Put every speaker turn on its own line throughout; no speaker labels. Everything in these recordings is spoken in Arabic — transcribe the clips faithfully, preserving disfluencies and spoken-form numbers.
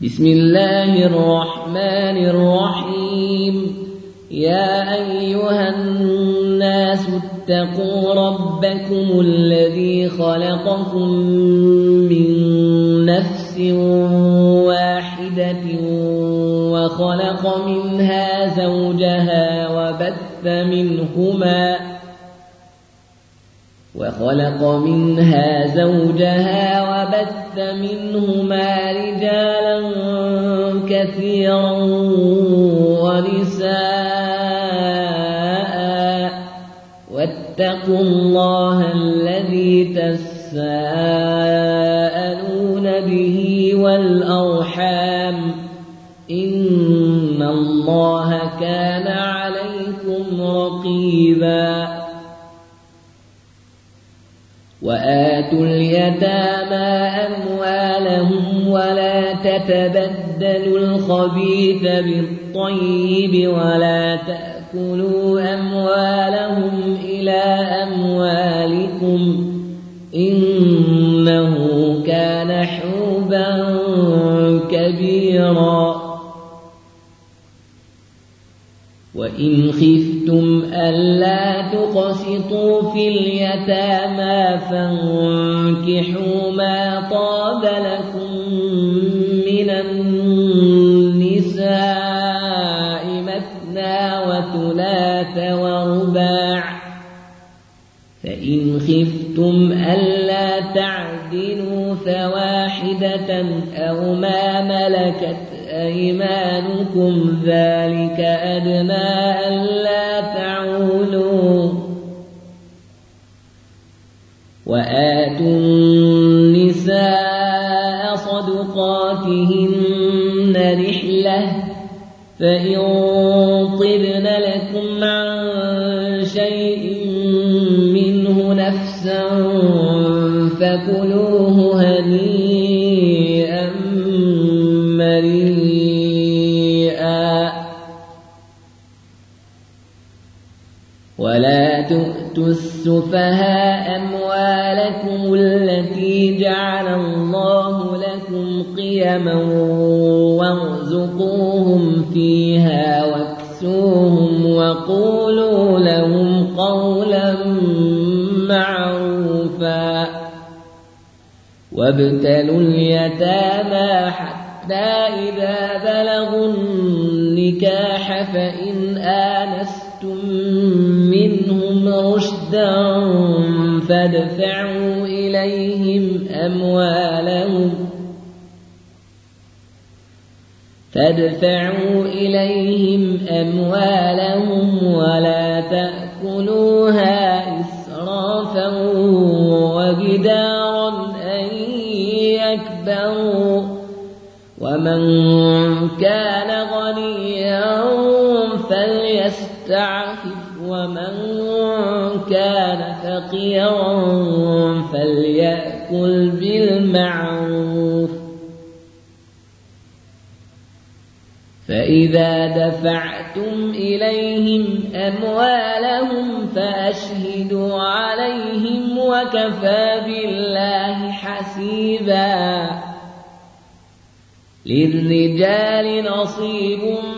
بسم الله الرحمن الرحيم. يا أيها الناس اتقوا ربكم الذي خلقكم من نفس واحدة وخلق منها زوجها وبث منهما وخلق منها زوجها وبث منهما رجالا كثيرا ونساء واتقوا الله الذي تساءلون به والأرحام إن الله كان عليكم رقيبا. وآتوا اليتامى أموالهم ولا تتبدلوا الخبيث بالطيب ولا تأكلوا أموالهم إلى أموالكم إنه كان حوبا كبيرا. وإن خفتم ألا تقسطوا في اليتامى فانكحوا ما طاب لكم من النساء مثنى وثلاث ورباع، فإن خفتم ألا تعدلوا فواحدة أو ما ملكت أيمانكم ذلك أدنى ألا تعولوا. وآتوا النساء صدقاتهن نحلة، فإن طبن لكم عن شيء منه نفسا فكلوه هنيئا مريئا. ولا تؤتوا السفهاء أموالكم التي جعل الله لكم قيما وارزقوهم فيها واكسوهم وقولوا لهم قولا معروفا. وابتلوا اليتامى حتى إذا بلغوا النكاح فإن آنستم منهم رشدا فادفعوا إليهم أموالهم فادفعوا إليهم أموالهم ولا تأكلوها إسرافا وبدارا أن يكبروا. ومن كان غنيا فليستعفف ومن كان فقيرا فليأكل بالمعروف. فإذا دفعتم إليهم أموالهم فأشهدوا عليهم وكفى بالله حسيبا. للرجال نصيب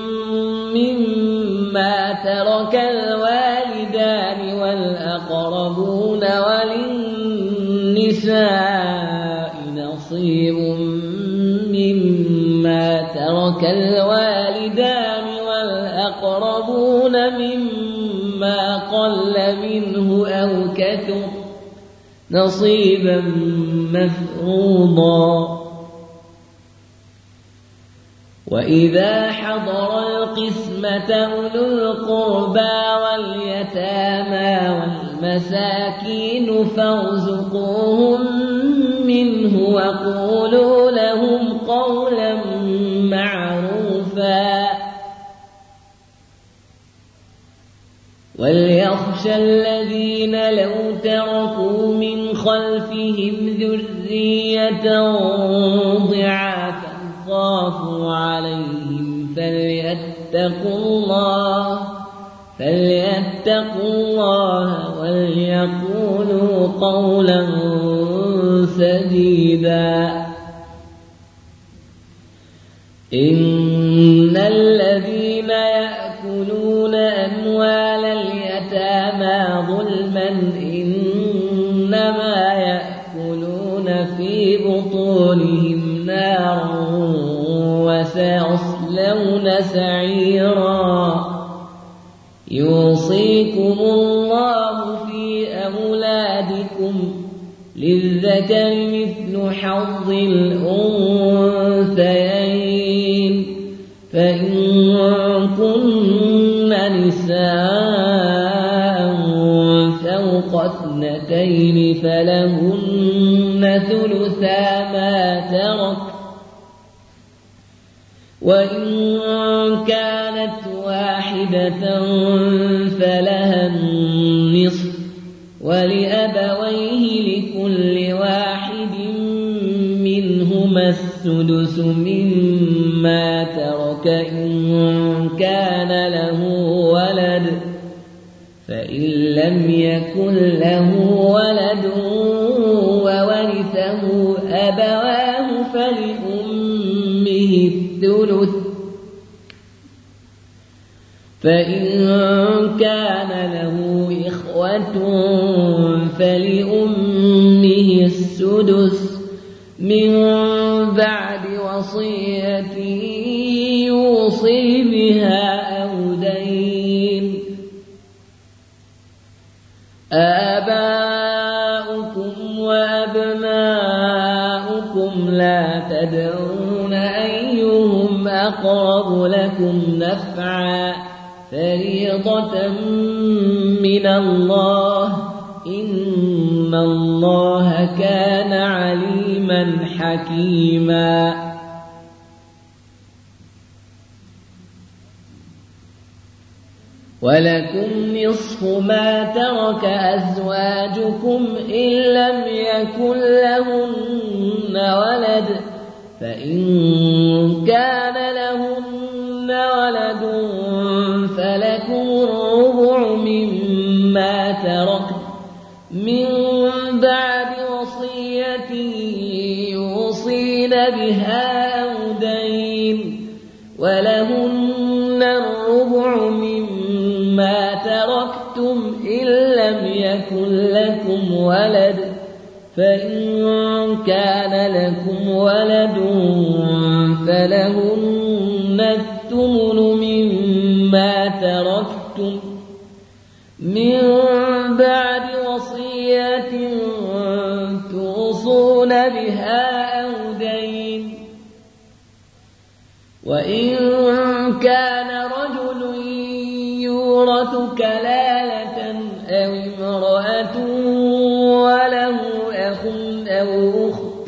مما ترك الوالدان والأقربون وللنساء نصيب مما ترك الوالدان والأقربون مما قل منه أو كثر نصيبا مفروضا. وإذا حضر القسمة أولو القربى واليتامى والمساكين فارزقوهم منه وقولوا لهم قولا معروفا. وليخشى الذين لو تركوا من خلفهم ذرية ضعافا خافوا عليهم فليتقوا الله فليتقوا الله وليقولوا قولا سديدا. إن الذين يأكلون أموال اليتامى ظلما إنما يأكلون في بطونهم نارا وسيصلون سعيرا يوصيكم الله في أولادكم للذكر مثل حظ الأنثيين فإن كن نساء فوق اثنتين فلهن ثلثا ما ترك وإن كانت واحدة فلها النصف ولأبويه لكل واحد منهما السدس مما ترك إن كان له ولد فإن لم يكن له ولد وورثه أبواه فلأمه الثلث فإن كان له إخوة فلأمه السدس من بعد وصية يوصي بها أو دين آباؤكم وأبناؤكم لا تدرون أيهم أقرب لكم نفعا فريضة من الله إن الله كان عليما حكيما ولكم نصف ما ترك أزواجكم إن لم يكن لهن ولد فإن كان لهن ولد فلكم الربع مما تركن من بعد وصية يوصين بها أو دين ولهن الربع مما تركتم إن لم يكن لكم ولد فإن كان لكم ولد فلهن الثمن مما تركتم من بعد وصية توصون بها أو دين وإن كان رجل يورث كلالة أو امرأة وله أخ أو أخت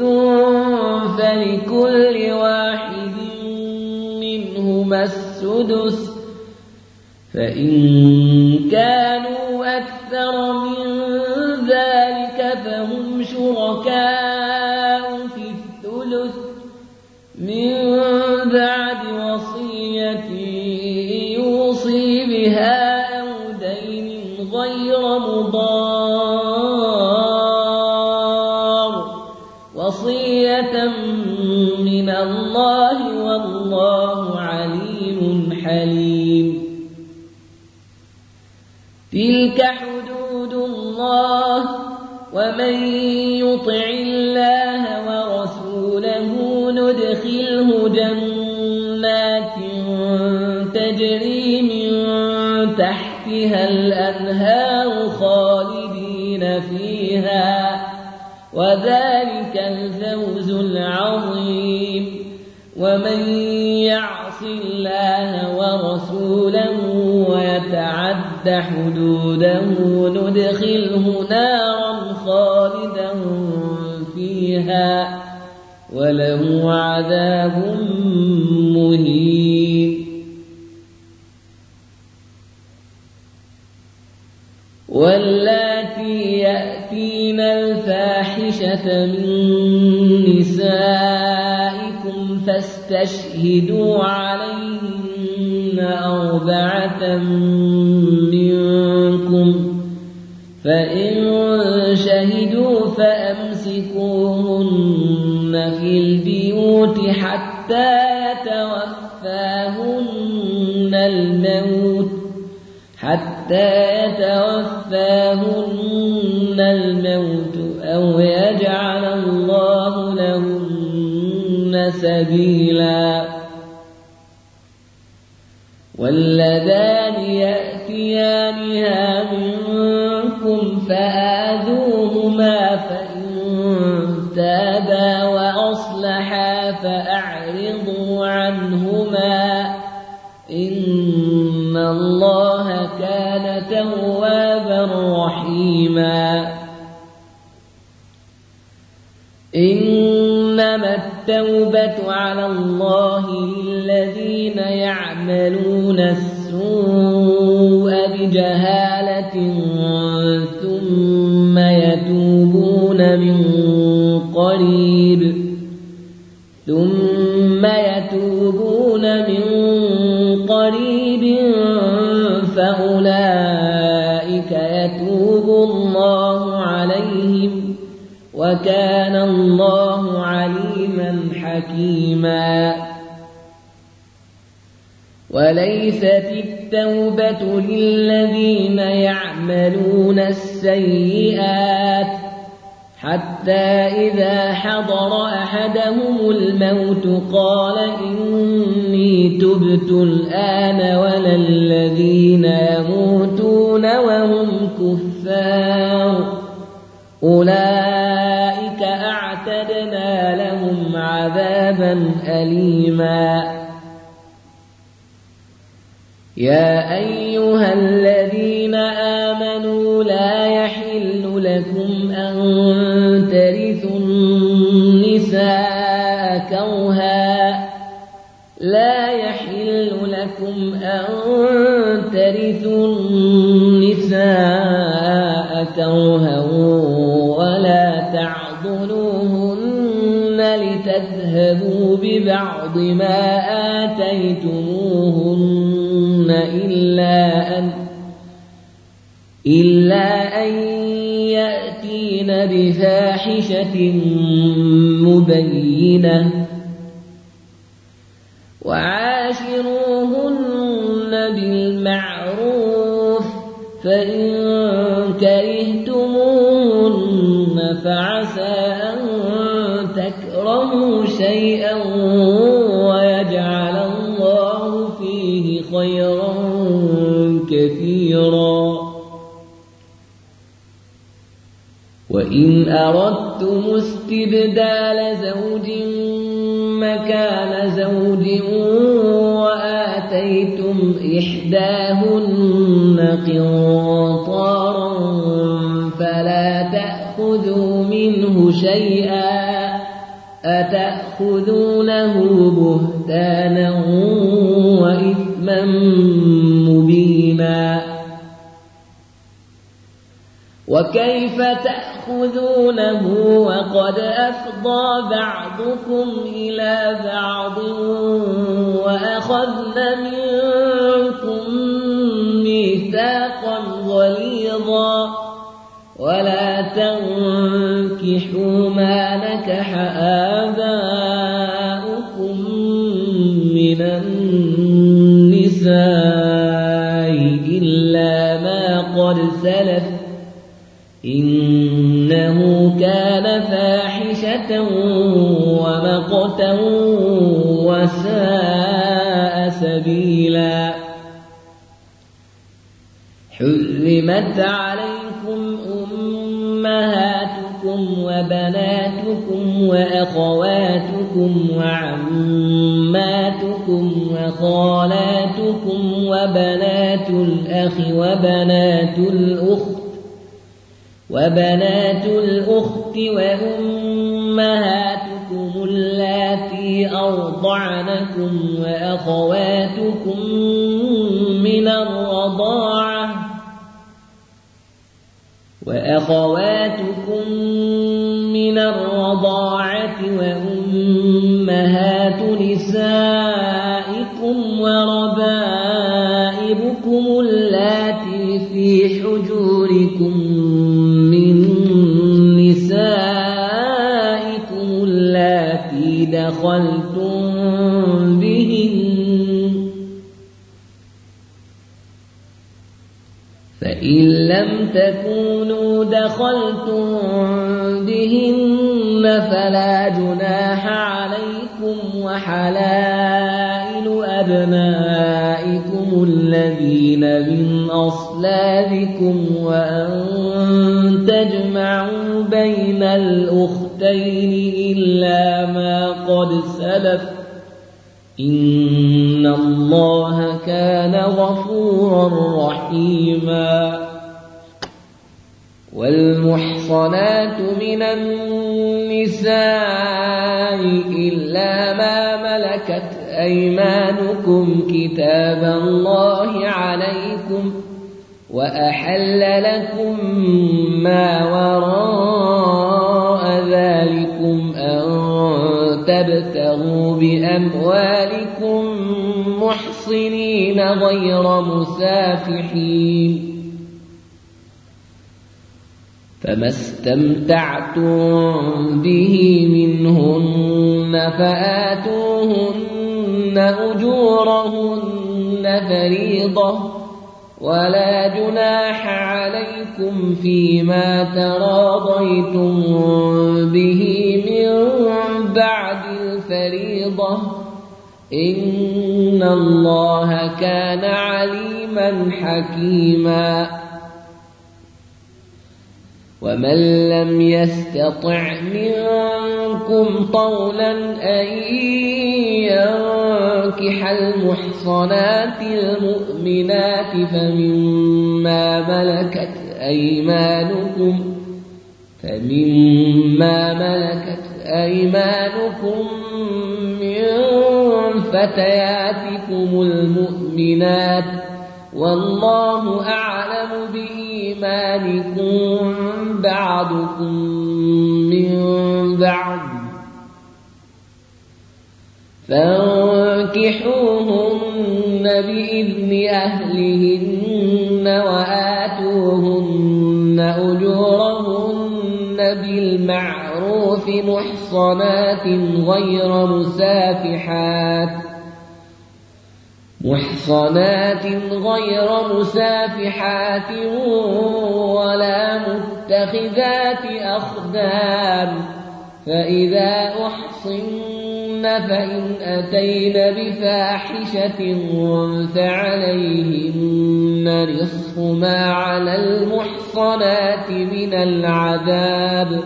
فلكل واحد منهما السدس فإن كانوا أكثر من ذلك فهم شركاء في الثلث من بعد وصية يوصي بها أو دين غير مضار وصية من الله والله عليم حليم تلك حدود الله ومن يطع الله ورسوله ندخله جنات تجري من تحتها الأنهار خالدين فيها وذلك الفوز العظيم ومن يعص الله ورسوله ويتعد حدوده ندخله نارا خالدا فيها وله عذاب مهين واللاتي يأتين الفاحشة من نسائكم فاستشهدوا عليهن أربعة منكم فإن شهدوا فأمسكوهن في البيوت حتى حتى يتوفاهن الموت حتى يتوفاهن الموت أو يجعل الله لهن سبيلا. واللذان يأتيانها منكم فآذوهما فإن تابا وأصلحا فأعرضوا عنهما إن الله كان توابا رحيما. إنما التوبة على الله للذين يعملون السوء بجهالة ثم يتوبون من قريب ثم يتوبون من قريب فأولئك يتوب الله عليهم وكان الله عليما حكيما. وليست التوبة للذين يعملون السيئات حتى إذا حضر أحدهم الموت قال إني تبت الآن ولا الذين يموتون وهم كفار أولئك أعتدنا لهم عذابا أليما. يا أيها الذين آمنوا لا يحل لكم أن ترثوا النساء كرها لا يحل لكم أن ترثوا النساء كرها ولا تعضلوهن لتذهبوا ببعض ما آتيتموهن إلا أن إلا أن يأتين بفاحشة مبينة وعاشروهن بالمعروف فإن كرهتموهن فعسى أن تكرهوا شيئا ويجعل الله فيه خيرا كثيرا. وإن أردتم استبدال زوج مكان زوج وآتيتم إحداهن قنطارا فلا تأخذوا منه شيئا أتأخذونه بهتانا وإثما مبينا. وكيف تأخذونه وقد أفضى بعضكم إلى بعض وأخذن منكم ميثاقا غليظا ولا تنكحوا ما نكح آباؤكم من النساء إلا ما قد سلف إنه كان فاحشة ومقتا وساء سبيلا. حرمت عليكم أمهاتكم وبناتكم وأخواتكم وعماتكم وخالاتكم وبنات الأخ وبنات الأخت وبنات الأخت وأمهاتكم اللاتي أرضعنكم وأخواتكم من الرضاعة وأخواتكم من الرضاعة وأمهات نسائكم وربائبكم اللاتي في حجوركم من نسائكم اللاتي دخلتم فإن لم تكونوا دخلتم بهن فلا جناح عليكم وحلائل أبنائكم الذين من أصلابكم وأن تجمعوا بين الأختين إلا ما قد سلف إن الله كان غفورا رحيما. والمحصنات من النساء إلا ما ملكت أيمانكم كتاب الله عليكم وأحل لكم ما وراء ذلكم أن تبتغوا بأموالكم محصنين غير مسافحين فما استمتعتم به منهن فآتوهن أجورهن فريضة ولا جناح عليكم فيما تراضيتم به من بعد الفريضة إن الله كان عليما حكيما. ومن لم يستطع منكم طولا أن ينكح المحصنات المؤمنات فمما ملكت أيمانكم فمما ملكت أيمانكم من فتياتكم المؤمنات والله أعلم بإيمانكم بعضكم من بعض فانكحوهن بإذن أهلهن وآتوهن أجورهن بالمعروف محصنات غير مسافحات محصنات غير مسافحات ولا متخذات أخدان فإذا أحصن فإن أتين بفاحشة فعليهن نصف ما على المحصنات من العذاب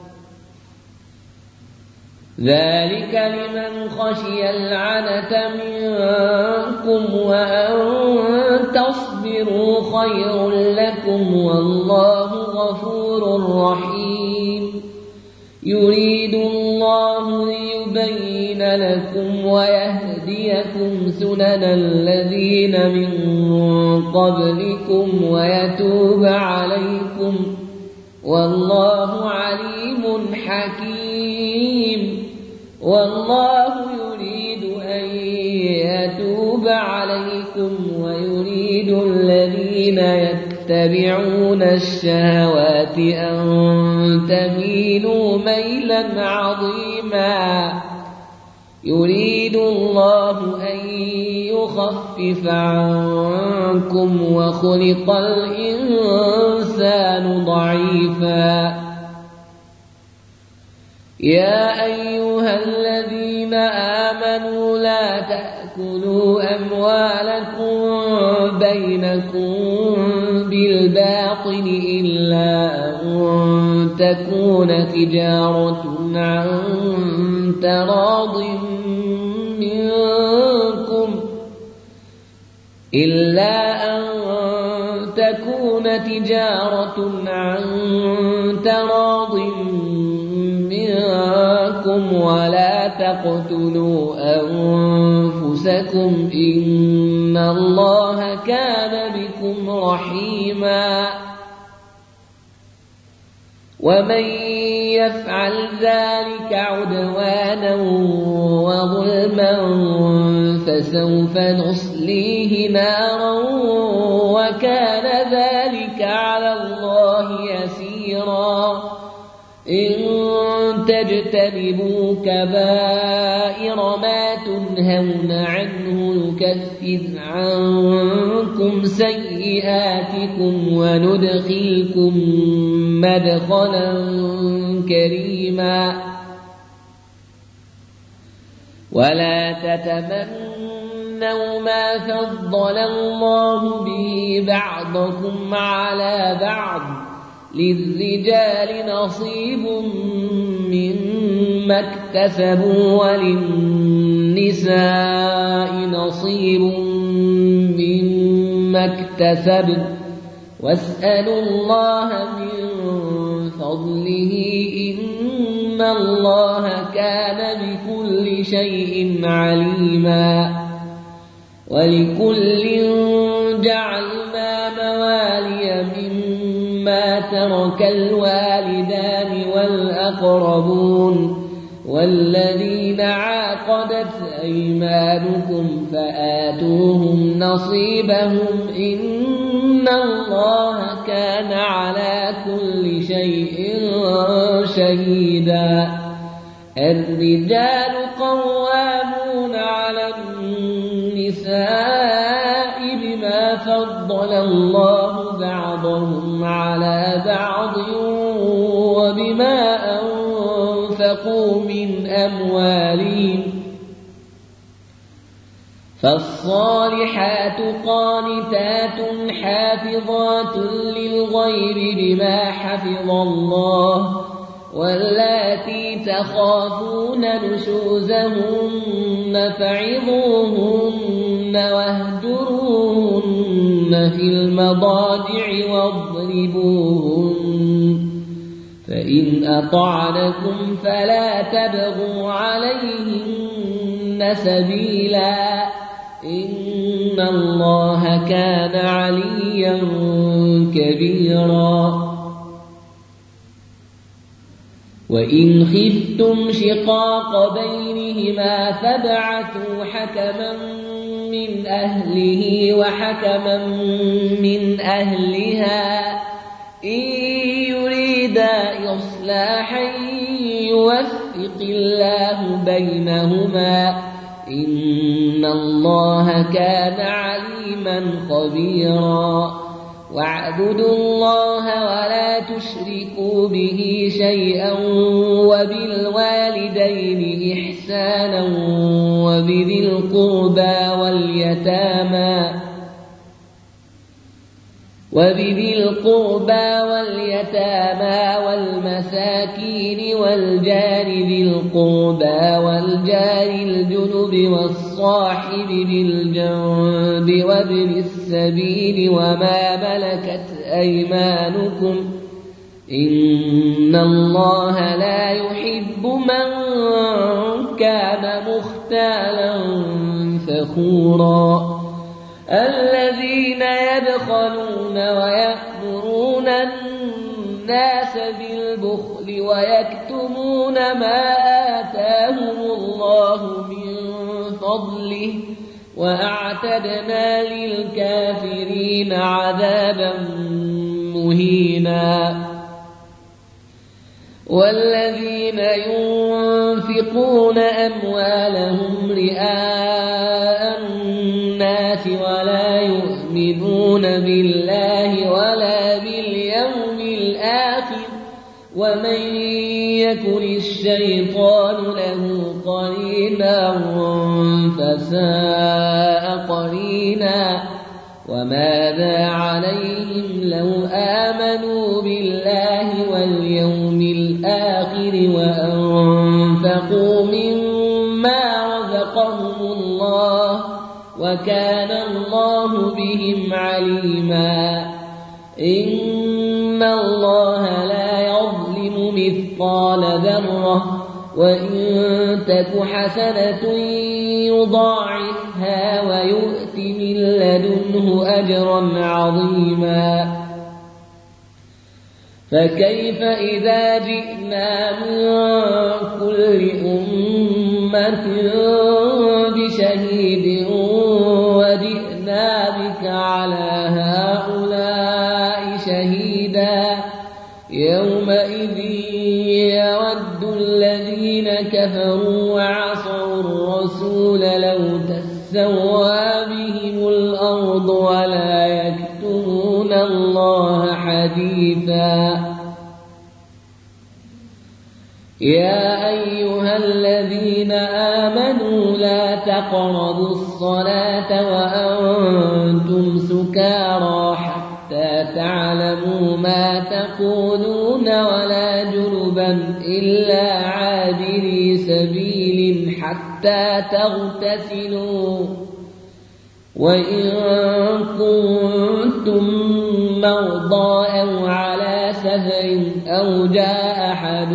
ذلك لمن خشي العنة منكم وأن تصبروا خير لكم والله غفور رحيم. يريد الله ليبين لكم ويهديكم سنن الذين من قبلكم ويتوب عليكم والله عليم حكيم. والله يريد أن يتوب عليكم ويريد الذين يتبعون الشهوات أن تميلوا ميلا عظيما. يريد الله أن يخفف عنكم وخلق الإنسان ضعيفا. يا أيها الذين آمنوا لا تأكلوا أموالكم بينكم بالباطل إلا أن تكون تجارة عن تراض منكم إلا أن تكون تجارة عن تراض منكم ولا تقتلوا أنفسكم إن الله كان بكم رحيما. ومن يفعل ذلك عدوانا وظلما فسوف نصليه نارا وكان ذلك على الله يسيرا. إن تجتنبوا كبائر ما تنهون عنه نكفر عنكم سيئاتكم وندخلكم مدخلا كريما ولا تتمنوا ما فضل الله به بعضكم على بعض للرجال نصيب مما اكتسبوا وللنساء نصيب مما اكتسبن واسألوا الله من فضله إن الله كان بكل شيء عليما ولكل جعلنا موالي مما ترك الوالدان والأقربون والذين عاقدت أيمانكم فآتوهم نصيبهم إن الله كان على كل شيء شهيدا الرجال قوامون على النساء بما فضل الله بعضهم على بعض وبما أنفقوا من أموالهم فالصالحات قانتات حافظات للغيب بما حفظ الله واللاتي تخافون نشوزهن فعظوهن واهجروهن في المضاجع واضربوهن فإن أطعنكم فلا تبغوا عليهن سبيلا إن الله كان عليا كبيرا وإن خفتم شقاق بينهما فابعثوا حكما من أهله وحكما من أهلها إن يريدا إصلاحا يوفق الله بينهما إن الله كان عليما خبيرا واعبدوا الله ولا تشركوا به شيئا وبالوالدين إحسانا وبذي القربى واليتامى وبذي القربى واليتامى والمساكين والجار ذي القربى والجار الجنب والصاحب بالجنب وابن السبيل وما ملكت أيمانكم إن الله لا يحب من كان مختالا فخورا الذين يبخلون ويأمرون الناس بالبخل ويكتمون ما آتاهم الله من فضله وأعتدنا للكافرين عذابا مهينا والذين ينفقون أموالهم رئاء الناس ولا يؤمنون بالله ولا باليوم الآخر ومن يكن الشيطان له قرينا فساء قرينا وماذا عليهم لو آمنوا بالله واليوم الآخر وأنفقوا مما رزقهم الله وكان الله بهم عليما إن الله لا يظلم مثقال ذرة وإن تك حسنة يضاعفها ويؤت من لدنه أجرا عظيما فكيف إذا جئنا من كل أمة بشهيد وجئنا بك على هؤلاء شهيدا يومئذ يود الذين كفروا وعصوا الرسول تسوى بهم الأرض ولا يكتمون الله حديثا. يا أيها الذين آمنوا لا تقربوا الصلاة وأنتم سكارى حتى تعلموا ما تقولون ولا جنبا إلا عابري سبيل حتى تغتسلوا، وإن كنتم مرضى أو على سفر أو جاء أحد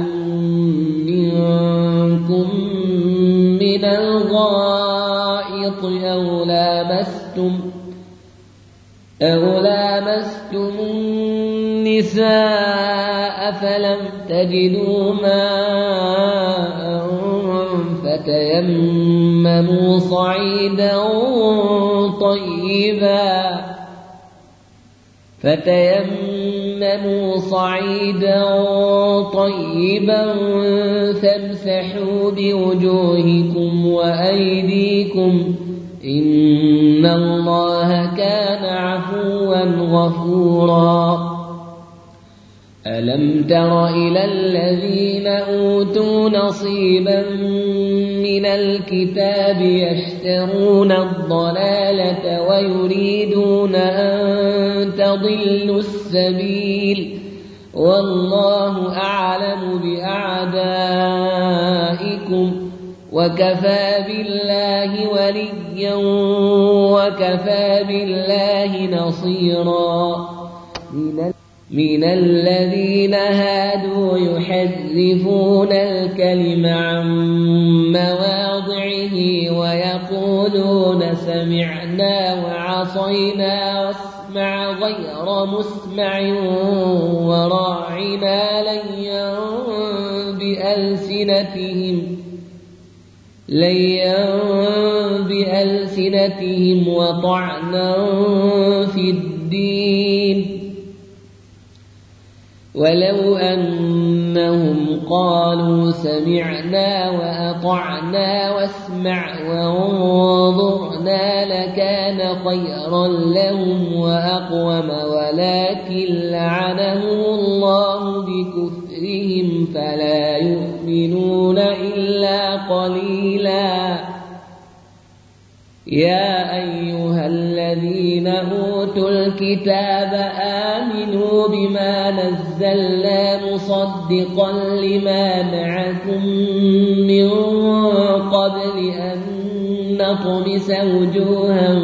منكم من الغائط أو لامستم أو لامستم النساء فلم تجدوا ماء فتيمموا صعيدا طيبا فتيمموا صعيدا طيبا فامسحوا بوجوهكم وأيديكم إن الله كان عفوا غفورا. ألم تر إلى الذين أوتوا نصيبا من الكتاب يشترون الضلالة ويريدون أن تضلوا السبيل والله أعلم بأعدائكم وكفى بالله وليا وكفى بالله نصيرا. من الذين هادوا يحرفون الكلم عن مواضعه ويقولون سمعنا وعصينا واسمع غير مسمع وراعنا ليا بألسنتهم ليا بألسنتهم وطعنا في الدين، ولو أنهم قالوا سمعنا وأطعنا واسمع وانظرنا لكان خيرا لهم وأقوم، ولكن لعنهم الله بكفرهم فلا يؤمنون إلا قليلا. يا أيها الذين أوتوا الكتاب آمنوا بما نزلنا مصدقا لما معكم من قبل أن نطمس وجوها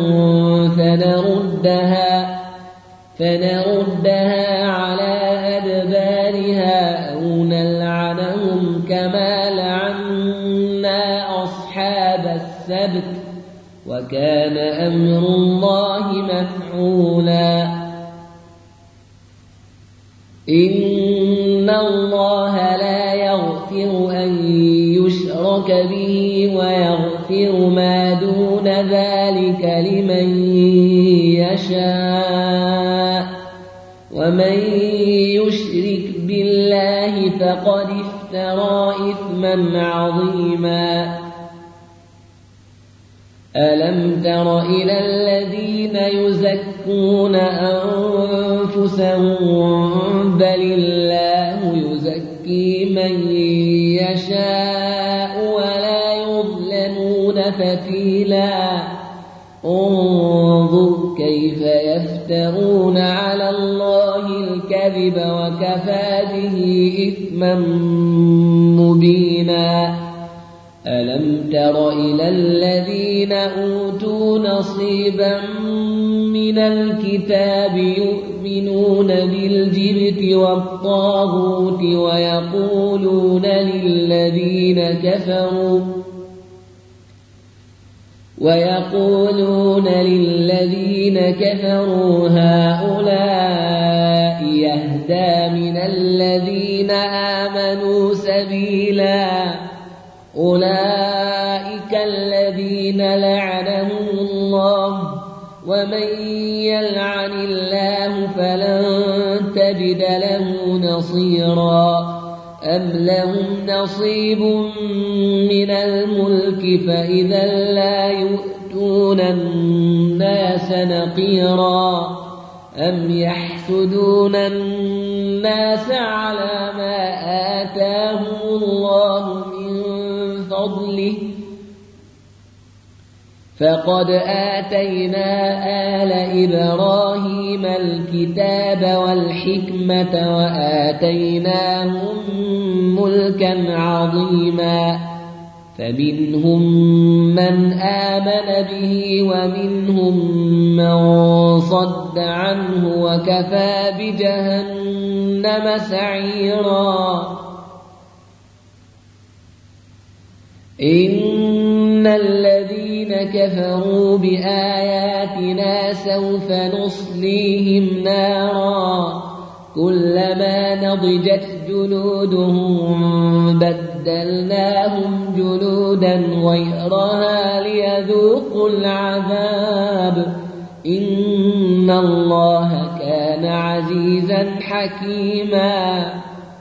فنردها, فنردها على أدبارها أو نلعنهم كما لعنا أصحاب السبت وكان أمر الله مفعولا. إن الله لا يغفر أن يشرك به ويغفر ما دون ذلك لمن يشاء، ومن يشرك بالله فقد افترى إثما عظيما. ألم تر إلى الذين يزكون أنفسهم بل الله يزكي من يشاء ولا يظلمون فتيلا. انظر كيف يفترون على الله الكذب وكفى به إثما مبينا. ألم تر إلى الذين أوتوا نصيبا من الكتاب يؤمنون بالجبت والطاغوت ويقولون للذين كفروا ويقولون للذين كفروا هؤلاء يهدى من الذين آمنوا سبيلا. أولئك الذين لعنهم الله ومن يلعن الله فلن تجد له نصيرا. أم لهم نصيب من الملك فإذا لا يؤتون يؤتون الناس نقيرا أم يحسدون الناس على ما آتاهم الله من فضله فقد آتينا آل إبراهيم الكتاب والحكمة وآتيناهم ملكا عظيما فمنهم من آمن به ومنهم من صد عنه وكفى بجهنم سعيرا إن الذين كفروا بآياتنا سوف نصليهم نارا كلما نضجت جلودهم بدلناهم جلودا غيرها ليذوقوا العذاب إن الله كان عزيزا حكيما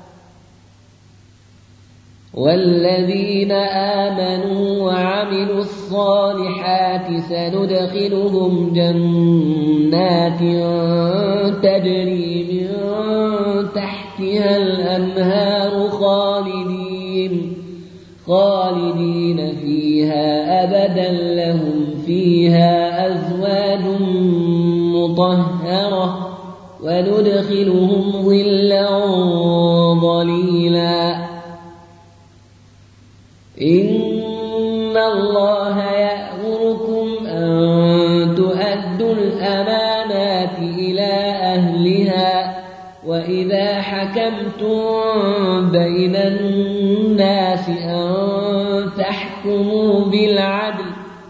والذين آمنوا وعملوا الصالحات سندخلهم جنات تجري من تحتها الأنهار خالدين خالدين فيها أبدا لهم فيها أزواج مطهرة وندخلهم ظلا ظليلا إن الله يأمركم أن تؤدوا الأمانات إلى أهلها وإذا حكمتم بين الناس أن تحكموا بالعدل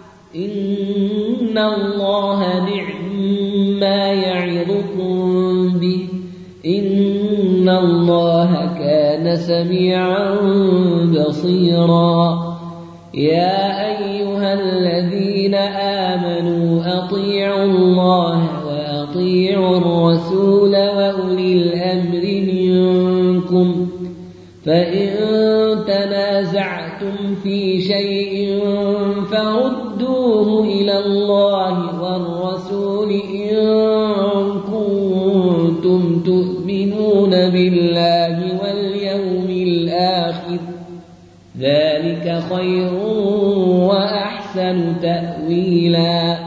إن الله نعما يعظكم به إن الله كان سميعا بصيرا يا أيها الذين آمنوا أطيعوا الله وأطيعوا الرسول وأولي الأمر منكم فإن تنازعتم في شيء فردوه إلى الله والرسول إن كنتم تؤمنون بالله واليوم الآخر ذلك خير وأحسن تأويلا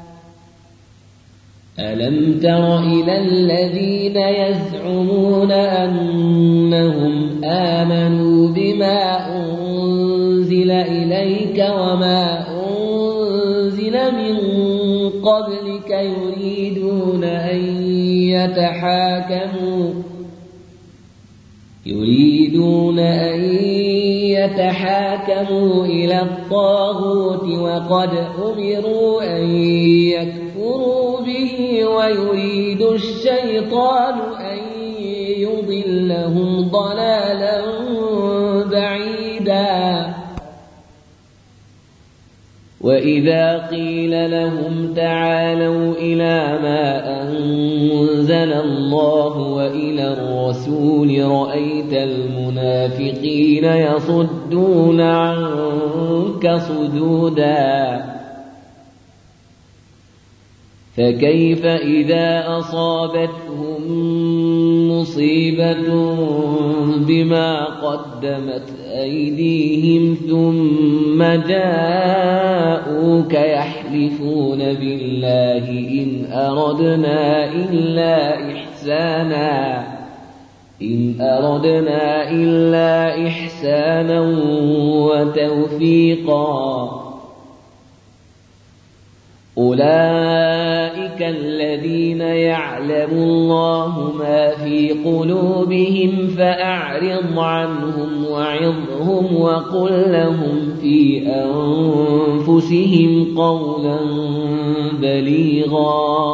ألم تر إلى الذين يزعمون أنهم آمنوا بما أنزل إليك وما أنزل من قبلك يريدون أن يتحاكموا يريدون أن يتحاكموا إلى الطاغوت وقد أمروا أن يكفروا به ويريد الشيطان أن يضلهم ضلالا بعيدا وإذا قيل لهم تعالوا إلى ما أنزل الله وإلى الرسول رأيت المنافقين يصدون عنك صدودا فكيف إذا أصابتهم مصيبة بما قدمت أيديهم ثم جاءوك يحلفون بالله إن أردنا إلا إحسانا إن أردنا إلا إحسانا وتوفيقا أولئك الذين يعلم الله ما في قلوبهم فأعرض عنهم وعظهم وقل لهم في أنفسهم قولا بليغا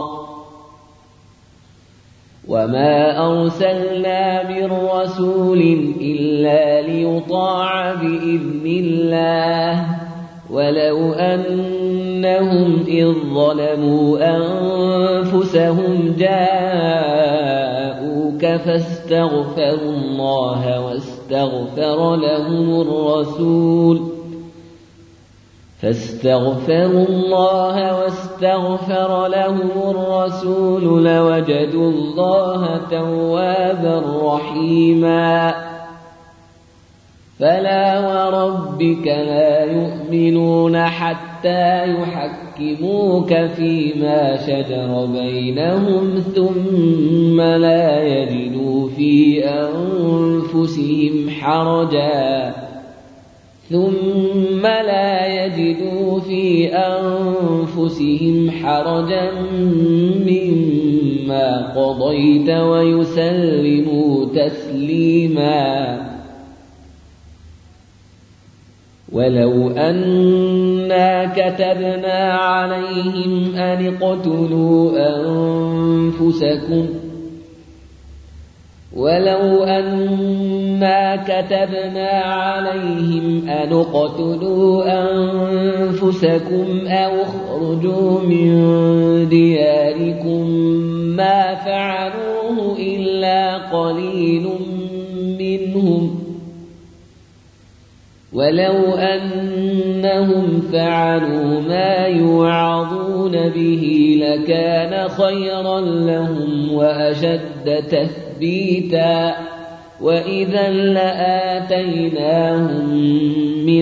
وما أرسلنا من رسول إلا ليطاع بإذن الله ولو أنهم إذ ظلموا أنفسهم جاءوك فاستغفروا الله واستغفر لهم الرسول فاستغفروا الله واستغفر لهم الرسول لوجدوا الله توابا رحيما فلا وربك لا يؤمنون حتى يحكموك فيما شجر بينهم ثم لا يجدوا في أنفسهم حرجا ثم لا يجدوا في أنفسهم حرجا مما قضيت ويسلموا تسليما ولو أنا كتبنا عليهم أن اقتلوا أنفسكم ولو أنا كتبنا عليهم أن اقتلوا أنفسكم أو اخرجوا من دياركم ما فعلوه إلا قليل منهم ولو أنهم فعلوا ما يوعظون به لكان خيرا لهم وأشد تثبيتا وإذا لآتيناهم من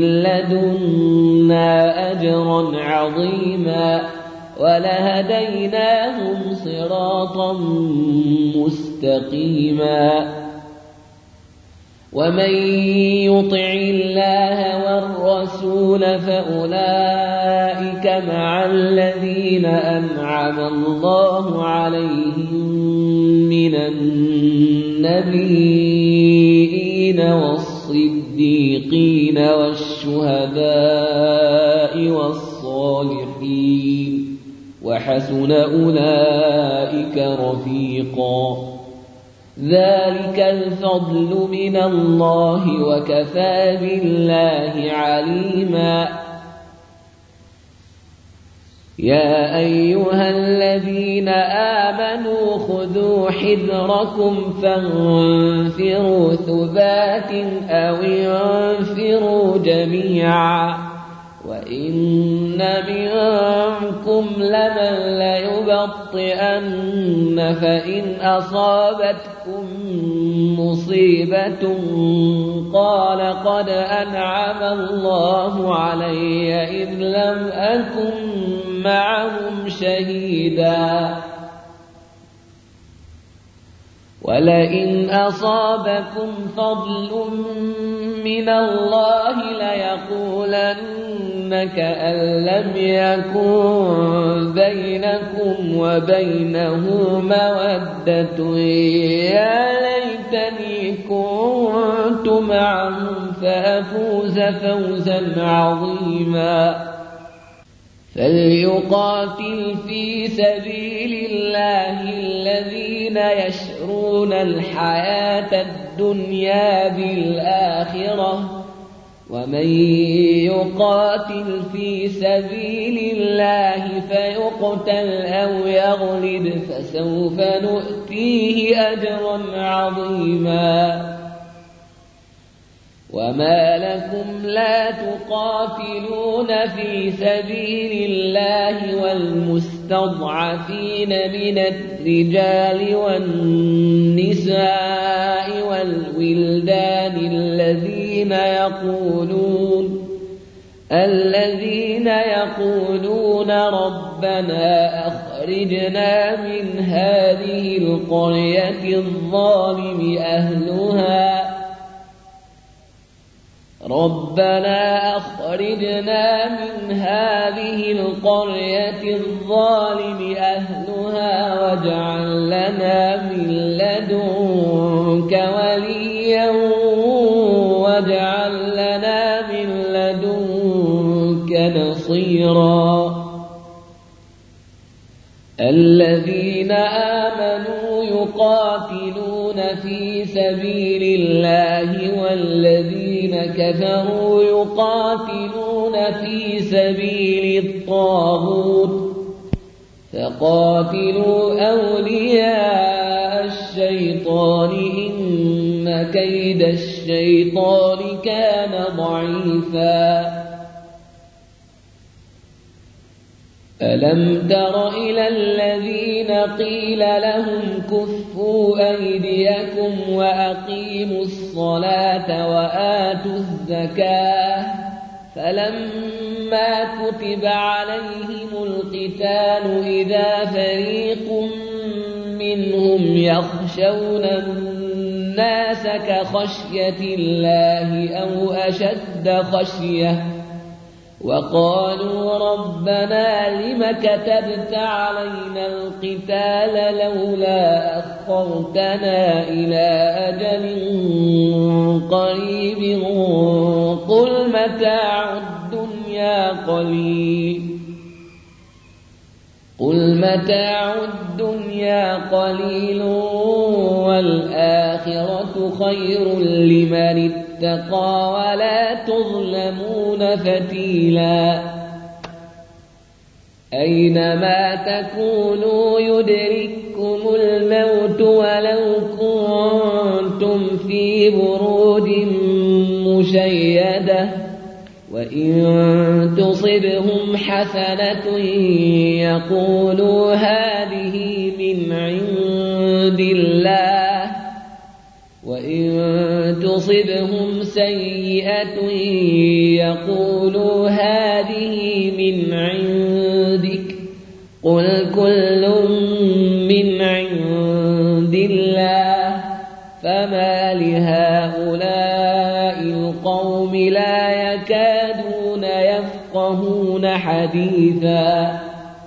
لدنا أجرا عظيما ولهديناهم صراطا مستقيما ومن يطع الله والرسول فأولئك مع الذين أنعم الله عليهم من النبيين والصديقين والشهداء والصالحين وحسن أولئك رفيقا ذلك الفضل من الله وكفى بالله عليما يا أيها الذين آمنوا خذوا حذركم فانفروا ثبات أو انفروا جميعا وإن منكم لمن ليبطئن فإن أصابتكم مصيبة قال قد أنعم الله علي إذ لم أكن معهم شهيدا ولئن أصابكم فضل من الله ليقولن كأن لم يكن بينكم وبينه مودة يا ليتني كنت معهم فأفوز فوزا عظيما فليقاتل في سبيل الله الذين يشرون الحياة الدنيا بالآخرة ومن يقاتل في سبيل الله فيقتل أو يغلب فسوف نؤتيه أجرا عظيما وما لكم لا تقاتلون في سبيل الله والمستضعفين من الرجال والنساء والولدان الذين يقولون الذين يقولون ربنا أخرجنا من هذه القرية الظالم أهلها ربنا أخرجنا من هذه القرية الظالم أهلها واجعل لنا من لدنك وليا واجعل لنا من لدنك نصيرا الذين آمنوا يقاتلون في سبيل الله والذين كفروا يقاتلون في سبيل الطاغوت فقاتلوا أولياء الشيطان إن كيد الشيطان كان ضعيفا ألم تر إلى الذين قيل لهم كفوا أيديكم وأقيموا الصلاة وآتوا الزكاة فلما كتب عليهم القتال إذا فريق منهم يخشون الناس كخشية الله أو أشد خشية وقالوا ربنا لم كتبت علينا القتال لولا أخرتنا إلى أجل قريب قل متاع الدنيا قليل قل متاع الدنيا قليل والآخرة خير لمن اتقى ولا تظلمون فتيلا أينما تكونوا يدرككم الموت ولو كنتم في برود مشيدة وإن تصبهم حسنة يقولوا هذه من عند الله وإن تصبهم سيئة يقولوا هذه من عندك قل كل من عند الله فما لهؤلاء القوم لا يكادون يفقهون حديثا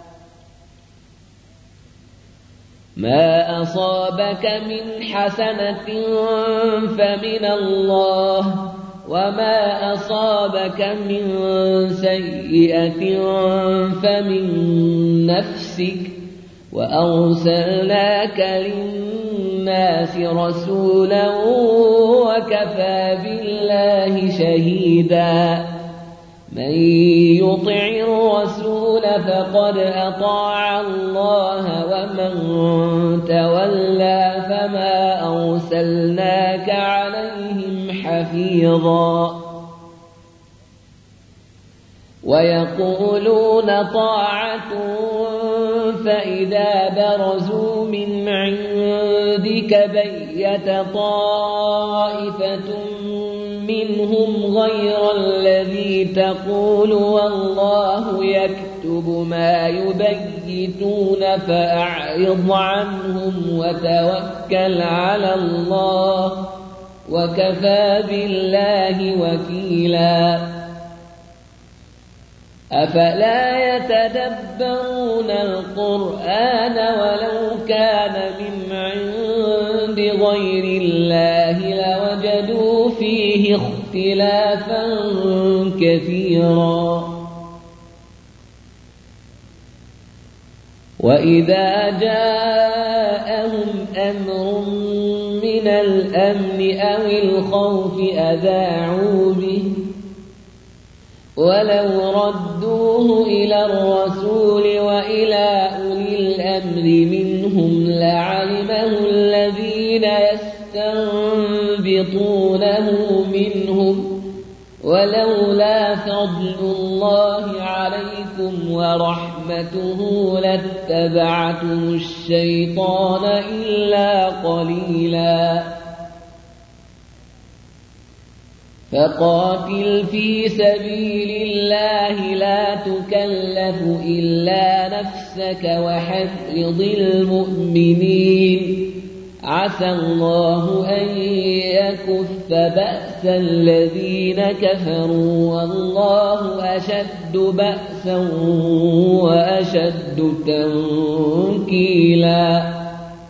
ما أصابك من حسنة فمن الله وما أصابك من سيئة فمن نفسك وأرسلناك للناس رسولا وكفى بالله شهيدا من يطع الرسول فقد أطاع الله ومن تولى فما أرسلناك عليهم حفيظا ويقولون طاعة فإذا برزوا من عندك بيت طائفة منهم غير الذي تقول والله يكتب ما يبيتون فأعرض عنهم وتوكل على الله وكفى بالله وكيلا أفلا يتدبرون القرآن ولو كان من عند غير الله لوجدوا فيه اختلافا كثيرا وإذا جاءهم أمر من الأمن أو الخوف أذاعوا به ولو ردوه إلى الرسول وإلى أولي الأمر منهم لعلمه الذين يستنبطونه منهم ولولا فضل الله عليكم ورحمته لاتبعتم الشيطان إلا قليلا فقاتل في سبيل الله لا تكلف إلا نفسك وحرض المؤمنين عسى الله أن يكف بأس الذين كفروا والله أشد بأسا وأشد تنكيلا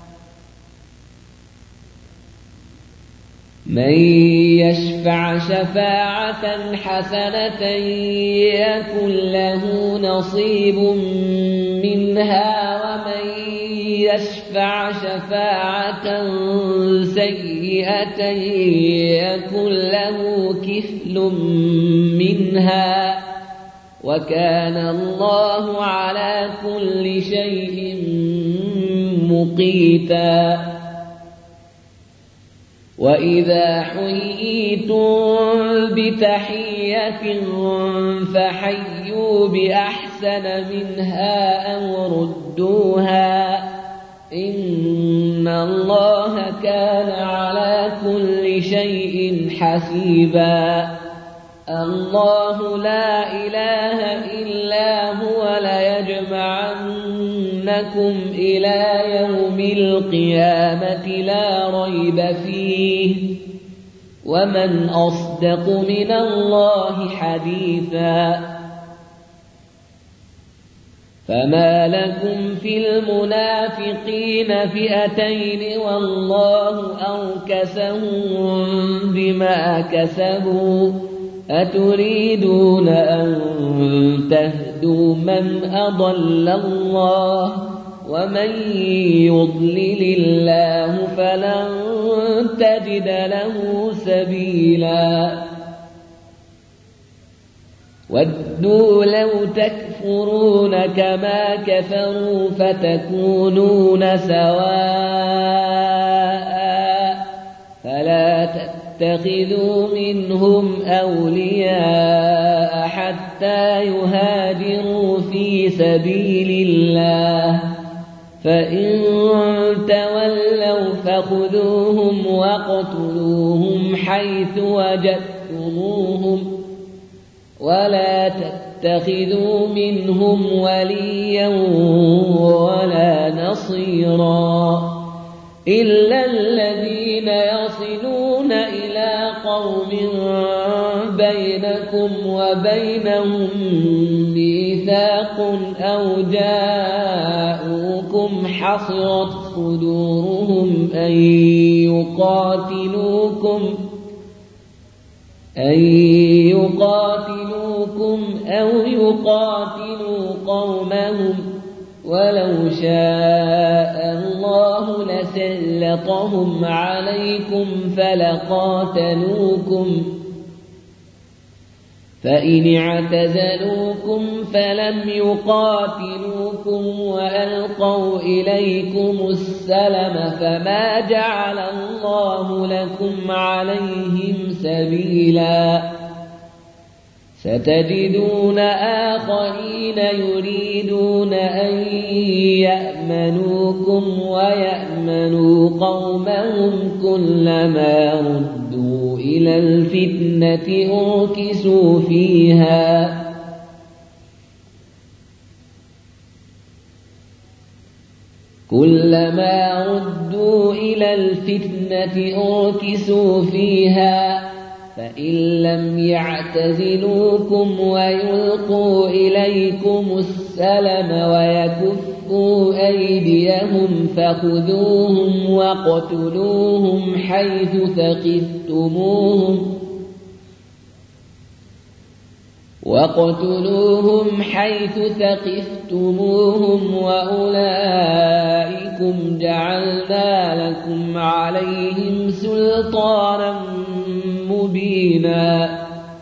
من يشفع شفاعة حسنة يكن له نصيب منها ومن يشفع شفاعة سيئة يكن له كفل منها وكان الله على كل شيء مقيتا وإذا حييتم بتحية فحيوا بأحسن منها أو ردوها إن الله كان على كل شيء حسيبا. الله لا إله إلا هو ليجمعنكم إلى يوم القيامة لا ريب فيه ومن أصدق من الله حديثا. فما لكم في المنافقين فئتين والله أركسهم بما كسبوا أتريدون أن تهدوا من أضل الله ومن يضلل الله فلن تجد له سبيلا. ودوا لو تكفرون كما كفروا فتكونون سواء فلا تتخذوا منهم أولياء حتى يهاجروا في سبيل الله فإن تولوا فخذوهم واقتلوهم حيث وجدتموهم ولا تتخذوا منهم وليا ولا نصيرا إلا الذين يصلون إلى قوم بينكم وبينهم ميثاق أو جاءوكم حصرت صدورهم أن يقاتلوكم أن يقاتلوكم أو يقاتلوا قومهم ولو شاء الله لسلطهم عليكم فلقاتلوكم فإن اعتزلوكم فلم يقاتلوكم وألقوا إليكم السلم فما جعل الله لكم عليهم سبيلا. ستجدون آخرين يريدون أن يأمنوكم ويأمنوا قومهم كلما ردوا إلى الفتنة أركسوا فيها كلما ردوا إلى الفتنة أركسوا فيها فإن لم يعتزلوكم ويلقوا إليكم السلم ويكفوا أيديهم فخذوهم واقتلوهم حيث ثقفتموهم واقتلوهم حيث ثقفتموهم وأولئكم جعلنا لكم عليهم سلطانا مبينا.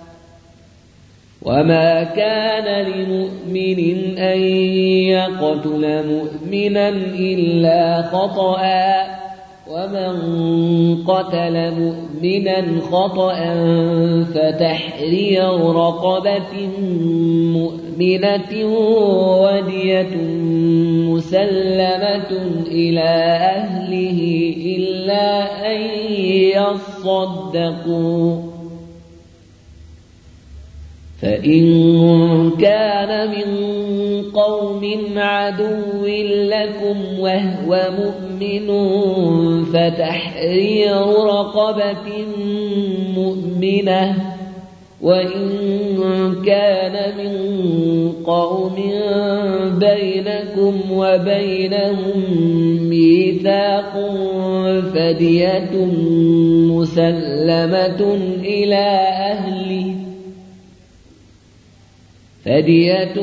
وما كان لمؤمن أن يقتل مؤمنا إلا خطأ ومن قتل مؤمنا خطأ فتحرير رقبة مؤمنة ودية مسلمة إلى أهله إلا أن يصدقوا فإن كان من قوم عدو لكم وهو مؤمن فتحرير رقبة مؤمنة وإن كان من قوم بينكم وبينهم ميثاق فدية مسلمة إلى أهله فدية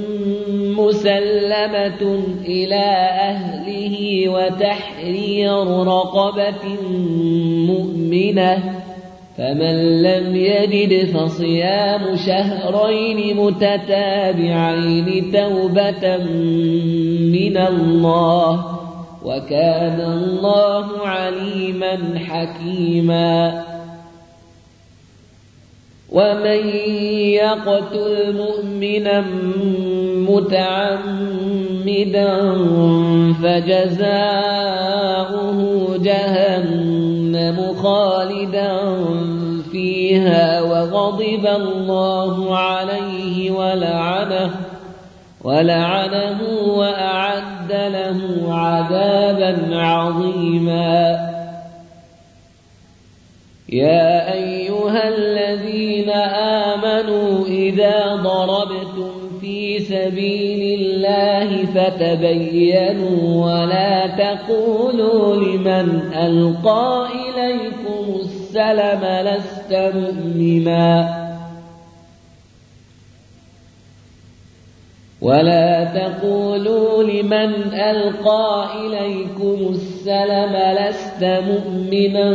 مسلمة إلى أهله وتحرير رقبة مؤمنة فمن لم يجد فصيام شهرين متتابعين توبة من الله وكان الله عليما حكيما ومن يقتل مؤمنا متعمدا فجزاؤه جهنم خالدا فيها وغضب الله عليه ولعنه ولعنه وأعد له عذابا عظيما يا أيها الذين آمنوا إذا ضربتم في سبيل الله فتبينوا ولا تقولوا لمن ألقى إليكم السلم لست مؤمنا ولا تقولوا لمن ألقى إليكم السلم لست مؤمنا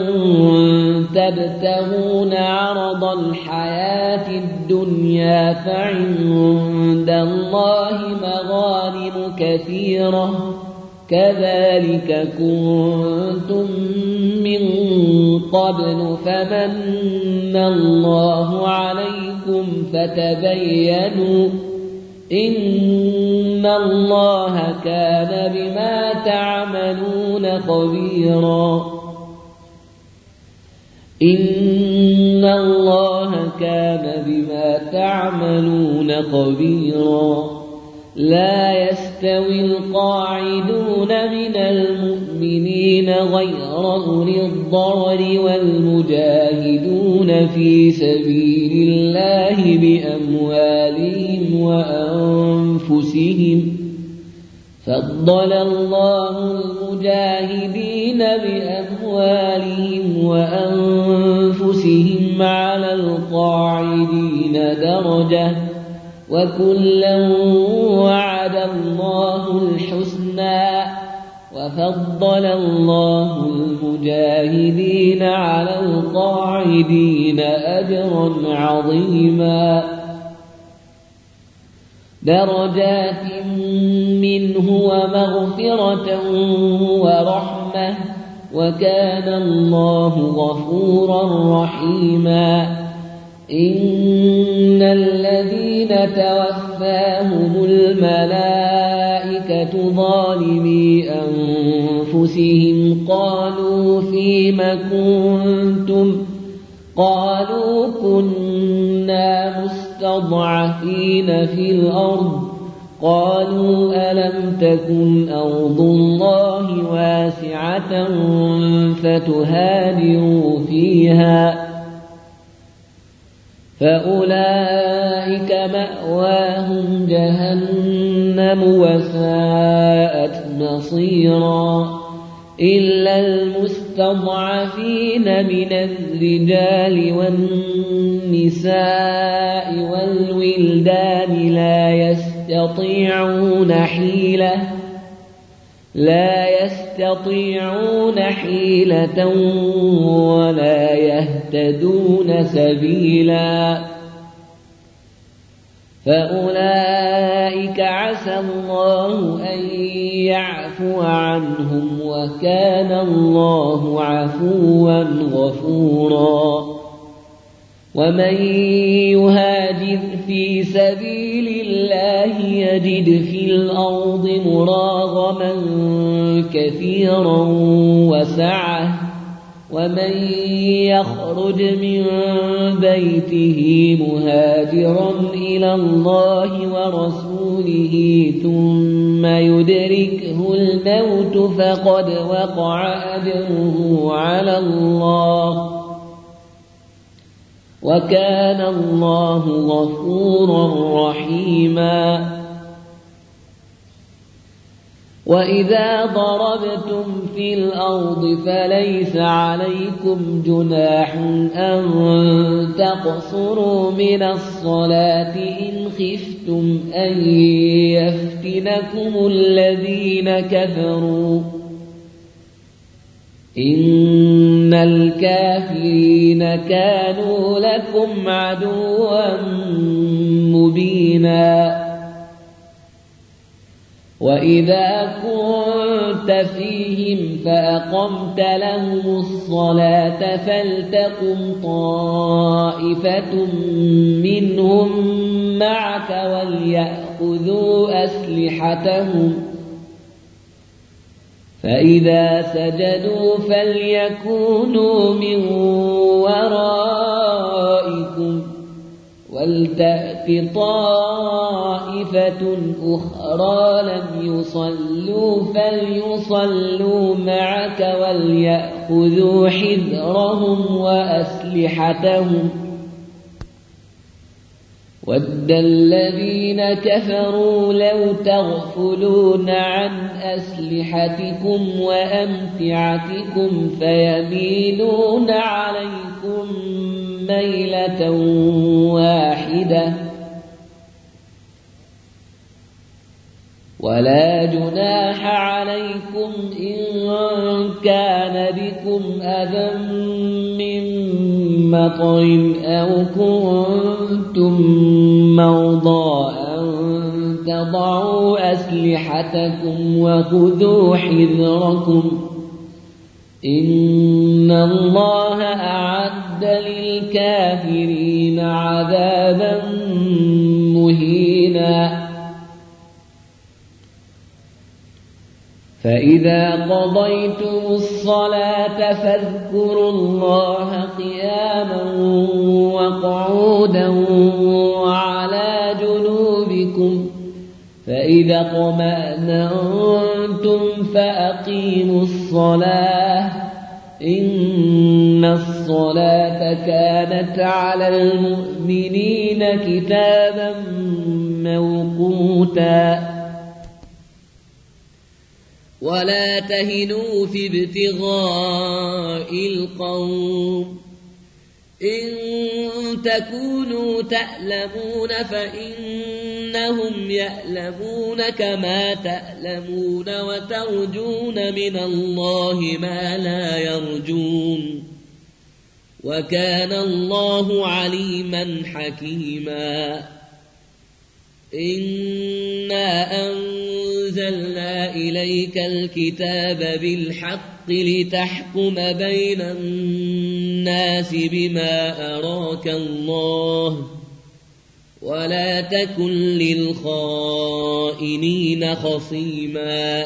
تبتغون عرض الحياة الدنيا فعند الله مغانم كثيرة كذلك كنتم من قبل فمن الله عليكم فتبينوا إن الله كان بما تعملون خبيرا إن الله كان بما تعملون خبيرا لا يستوي القاعدون من المؤمنين غير أولي الضرر والمجاهدون في سبيل الله بأموالهم وأنفسهم فضل الله المجاهدين بأموالهم وأنفسهم على القاعدين درجة وكلا وعد الله الحسنى وفضل الله المجاهدين على القاعدين أجرا عظيما درجات منه ومغفرة ورحمة وكان الله غفورا رحيما إن الذين توفاهم الملائكة ظالمي أنفسهم قالوا فيم كنتم قالوا كنا مستضعفين في الأرض قالوا ألم تكن أرض الله واسعة فتهاجروا فيها فأولئك مأواهم جهنم وساءت مصيرا إلا المستضعفين من الرجال والنساء والولدان لا يستطيعون حيلة لا يستطيعون حيلة ولا يهتدون سبيلا فأولئك عسى الله أن يعفو عنهم وكان الله عفوا غفورا ومن يهاجر في سبيل الله يجد في الأرض مراغما كثيرا وسعة ومن يخرج من بيته مهاجرا إلى الله ورسوله ثم يدركه الموت فقد وقع أجره على الله وكان الله غفورا رحيما وإذا ضربتم في الأرض فليس عليكم جناح أن تقصروا من الصلاة إن خفتم أن يفتنكم الذين كفروا إن الكافرين كانوا لكم عدوا مبينا وإذا كنت فيهم فأقمت لهم الصلاة فلتقم طائفة منهم معك وليأخذوا أسلحتهم فإذا سجدوا فليكونوا من ورائكم ولتأت طائفة أخرى لم يصلوا فليصلوا معك وليأخذوا حذرهم وأسلحتهم ود الذين كفروا لو تغفلون عن أسلحتكم وأمتعتكم فيميلون عليكم ميلة واحدة ولا جناح عليكم إن كان بكم أذى من مطر أو كنتم مرضى أن تضعوا أسلحتكم وخذوا حذركم إن الله أعد للكافرين عذابا مهينا فإذا قضيتم الصلاة فاذكروا الله قياما وقعودا وعلى جنوبكم فإذا اطمأننتم فأقيموا الصلاة إن الصلاة كانت على المؤمنين كتابا موقوتا ولا تهنوا في ابتغاء القوم إن تكونوا تألمون فإنهم يألمون كما تألمون وترجون من الله ما لا يرجون وكان الله عليما حكيما إنا أنزلنا إليك الكتاب بالحق لتحكم بين الناس بما أراك الله ولا تكن للخائنين خصيما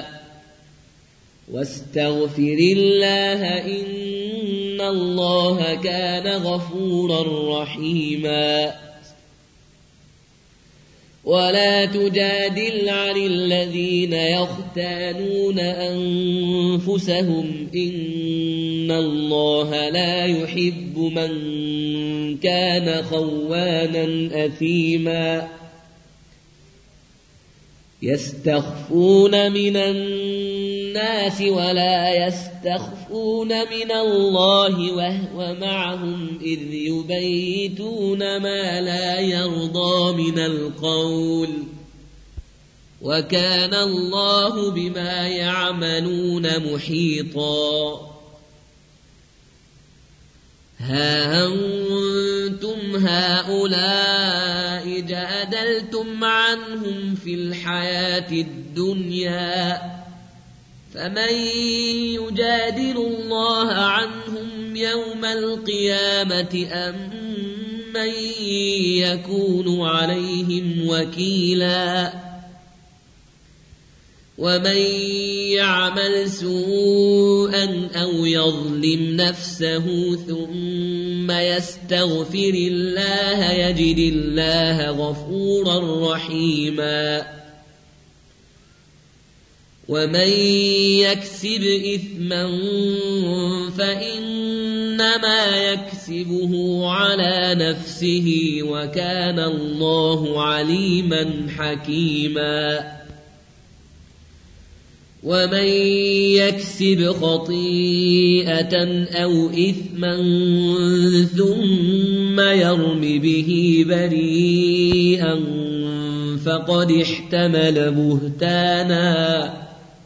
واستغفر الله إن الله كان غفورا رحيما ولا تجادل عن الذين يختانون أنفسهم إن الله لا يحب من كان خوانا أثيما يستخفون من الناس ولا يستخفون من الله وهو معهم إذ يبيتون ما لا يرضى من القول وكان الله بما يعملون محيطا ها أنتم هؤلاء جادلتم عنهم في الحياة الدنيا فمن يجادل الله عنهم يوم القيامة أم من يكون عليهم وكيلا ومن يعمل سوءا أو يظلم نفسه ثم يستغفر الله يجد الله غفورا رحيما ومن يكسب إثما فإنما يكسبه على نفسه وكان الله عليما حكيما ومن يكسب خطيئة أو إثما ثم يرم به بريئا فقد احتمل بهتانا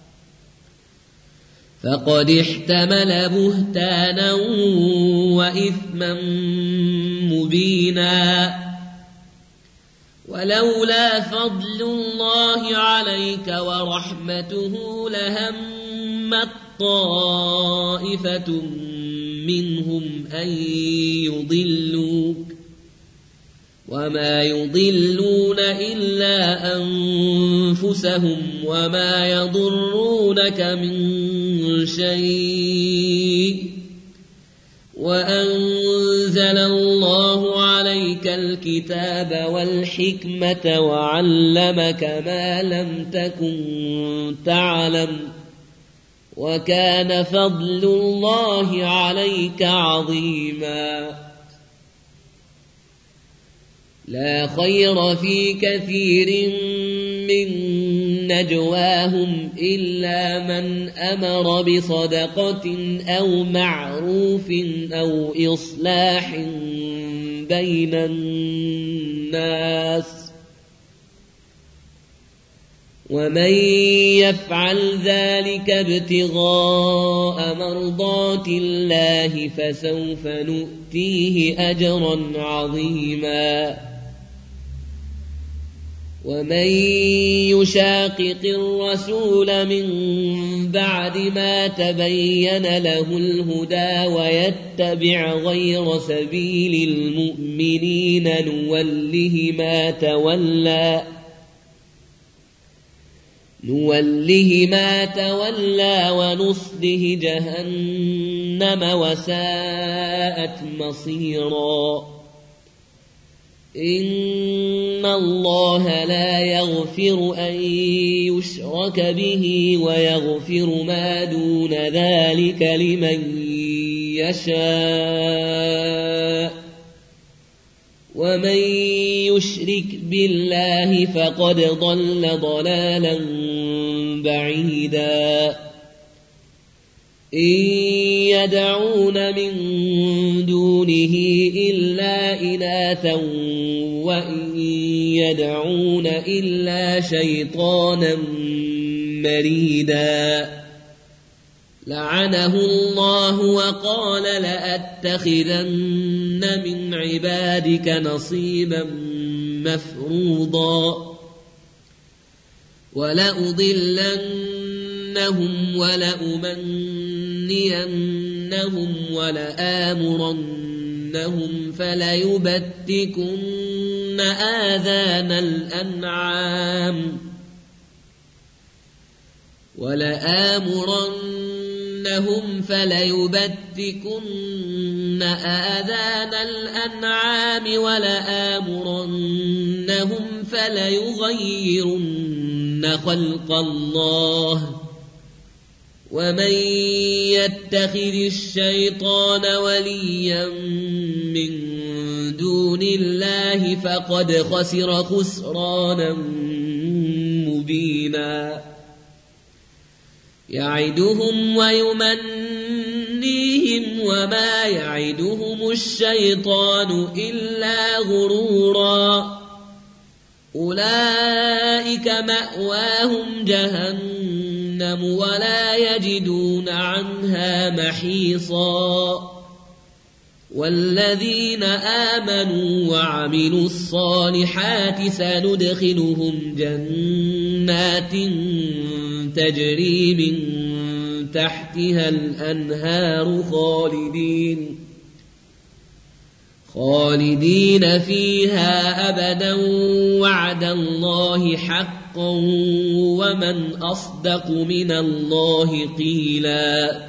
فقد احتمل بهتانا وإثما مبينا ولولا فضل الله عليك ورحمته لهمت طائفة منهم أن يضلوك وما يضلون إلا أنفسهم وما يضرونك من شيء وأنزل الله عليك الكتاب والحكمة وعلمك ما لم تكن تعلم وكان فضل الله عليك عظيما لا خير في كثير من نجواهم إلا من أمر بصدقة أو معروف أو إصلاح بين الناس ومن يفعل ذلك ابتغاء مرضات الله فسوف نؤتيه أجرا عظيما ومن يشاقق الرسول من بعد ما تبين له الهدى ويتبع غير سبيل المؤمنين نوله ما تولى نوله ما تولى ونصله جهنم وساءت مصيرا إن الله لا يغفر أن يشرك به ويغفر ما دون ذلك لمن يشاء ومن يشرك بالله فقد ضل ضلالا بعيدا إن يدعون من دونه إلا إناثا وإن يدعون إلا شيطانا مريدا لعنه الله وقال لأتخذن من عبادك نصيبا مفروضا ولأضلنهم ولأمنينهم ولآمرنهم فليبتكن آذان الأنعام ولآمرنهم فليبتكن آذان الأنعام ولآمرنهم فليغيرن خلق الله ومن يتخذ الشيطان وليا من دون الله فقد خسر خسرانا مبينا يعدهم ويمنيهم وما يعدهم الشيطان إلا غرورا أولئك مأواهم جهنم ولا يجدون عنها محيصا والذين آمنوا وعملوا الصالحات سندخلهم جنات تجري من تحتها الأنهار خالدين خالدين فيها أبدا وعد الله حقا ومن أصدق من الله قيلا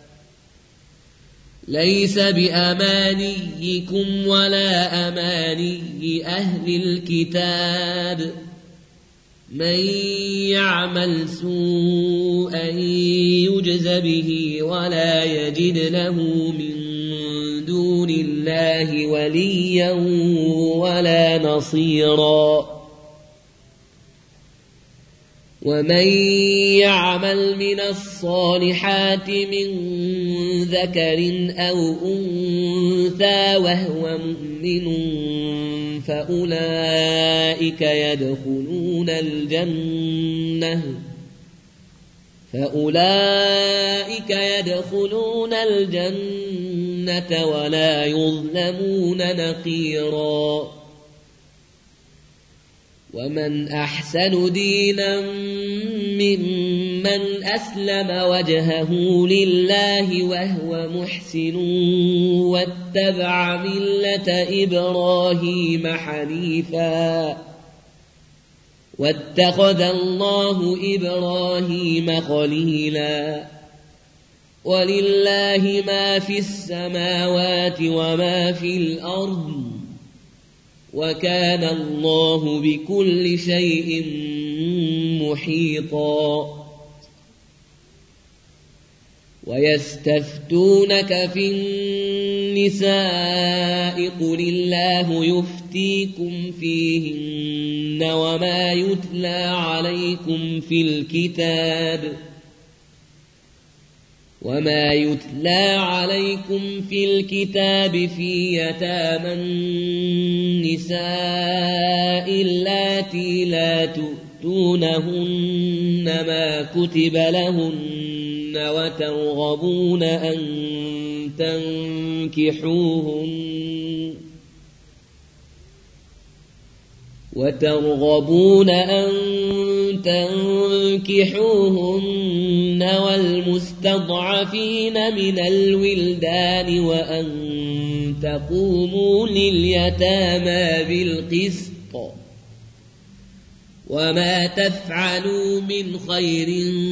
ليس بأمانيكم ولا أماني أهل الكتاب من يعمل سوءا يجز به ولا يجد له من دون الله وليا ولا نصيرا ومن يعمل من الصالحات من ذكر أو أنثى وهو مؤمن فأولئك يدخلون الجنة فأولئك يدخلون الجنة ولا يظلمون نقيرا ومن أحسن دينا ممن أسلم وجهه لله وهو محسن واتبع ملة إبراهيم حنيفا واتخذ الله إبراهيم خليلا ولله ما في السماوات وما في الأرض وكان الله بكل شيء محيطا ويستفتونك في النساء قل الله يفتيكم فيهن وما يتلى عليكم في الكتاب وما يتلى عليكم في الكتاب في يتامى النساء اللاتي لا تؤتونهن ما كتب لهن وترغبون أن تنكحوهن وترغبون أن تنكحوهن والمستضعفين من الولدان وأن تقوموا لليتامى بالقسط وما تفعلوا من خير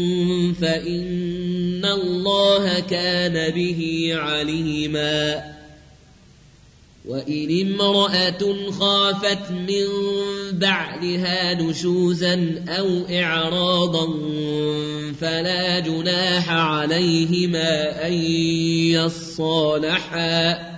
فإن الله كان به عليما وإن امرأة خافت من بعدها نشوزا أو إعراضا فلا جناح عليهما أن يصالحا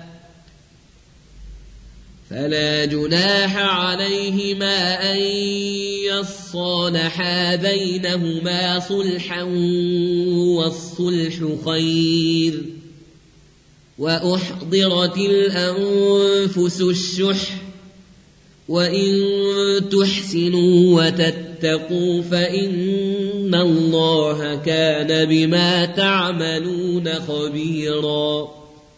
فلا جناح عليهما أن يصالحا بينهما صلحا والصلح خير وأحضرت الأنفس الشح وإن تحسنوا وتتقوا فإن الله كان بما تعملون خبيرا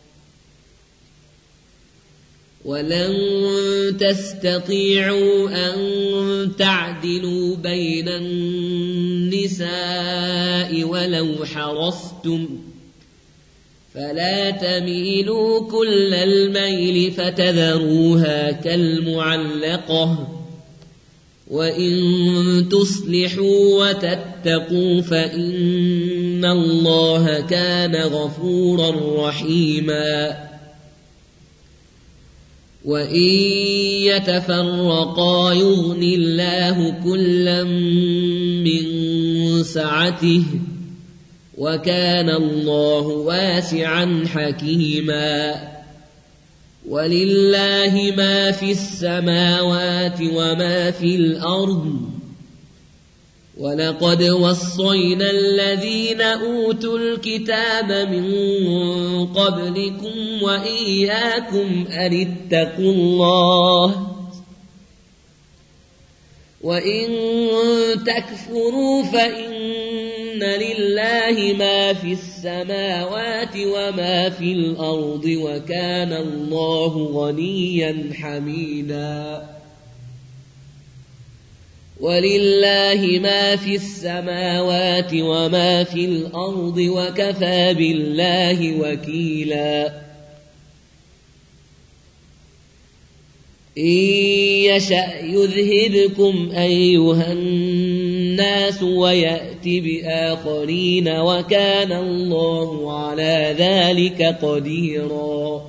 ولن تستطيعوا أن تعدلوا بين النساء ولو حرصتم فلا تميلوا كل الميل فتذروها كالمعلقة وإن تصلحوا وتتقوا فإن الله كان غفورا رحيما وإن يتفرقا يغن الله كلا من سعته وكان الله واسعا حكيما ولله ما في السماوات وما في الأرض ولقد وصينا الذين أوتوا الكتاب من قبلكم وإياكم أن اتقوا الله وإن تكفروا فإن لله ما في السماوات وما في الأرض وكان الله غنيا حميدا ولله ما في السماوات وما في الأرض وكفى بالله وكيلا إن يشأ يذهبكم أيها الناس ويأت بآخرين وكان الله على ذلك قديرا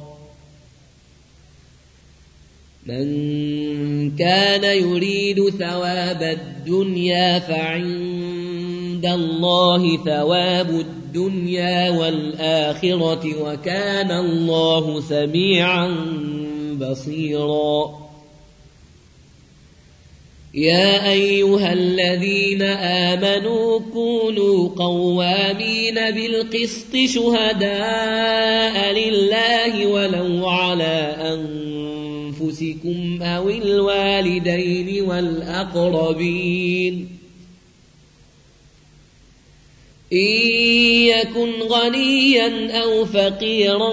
من كان يريد ثواب الدنيا فعند الله ثواب الدنيا والآخرة وكان الله سميعا بصيرا يا أيها الذين آمنوا كونوا قوامين بالقسط شهداء لله ولو على أنفسكم أو الوالدين والأقربين إن يكن غنيا أو فقيرا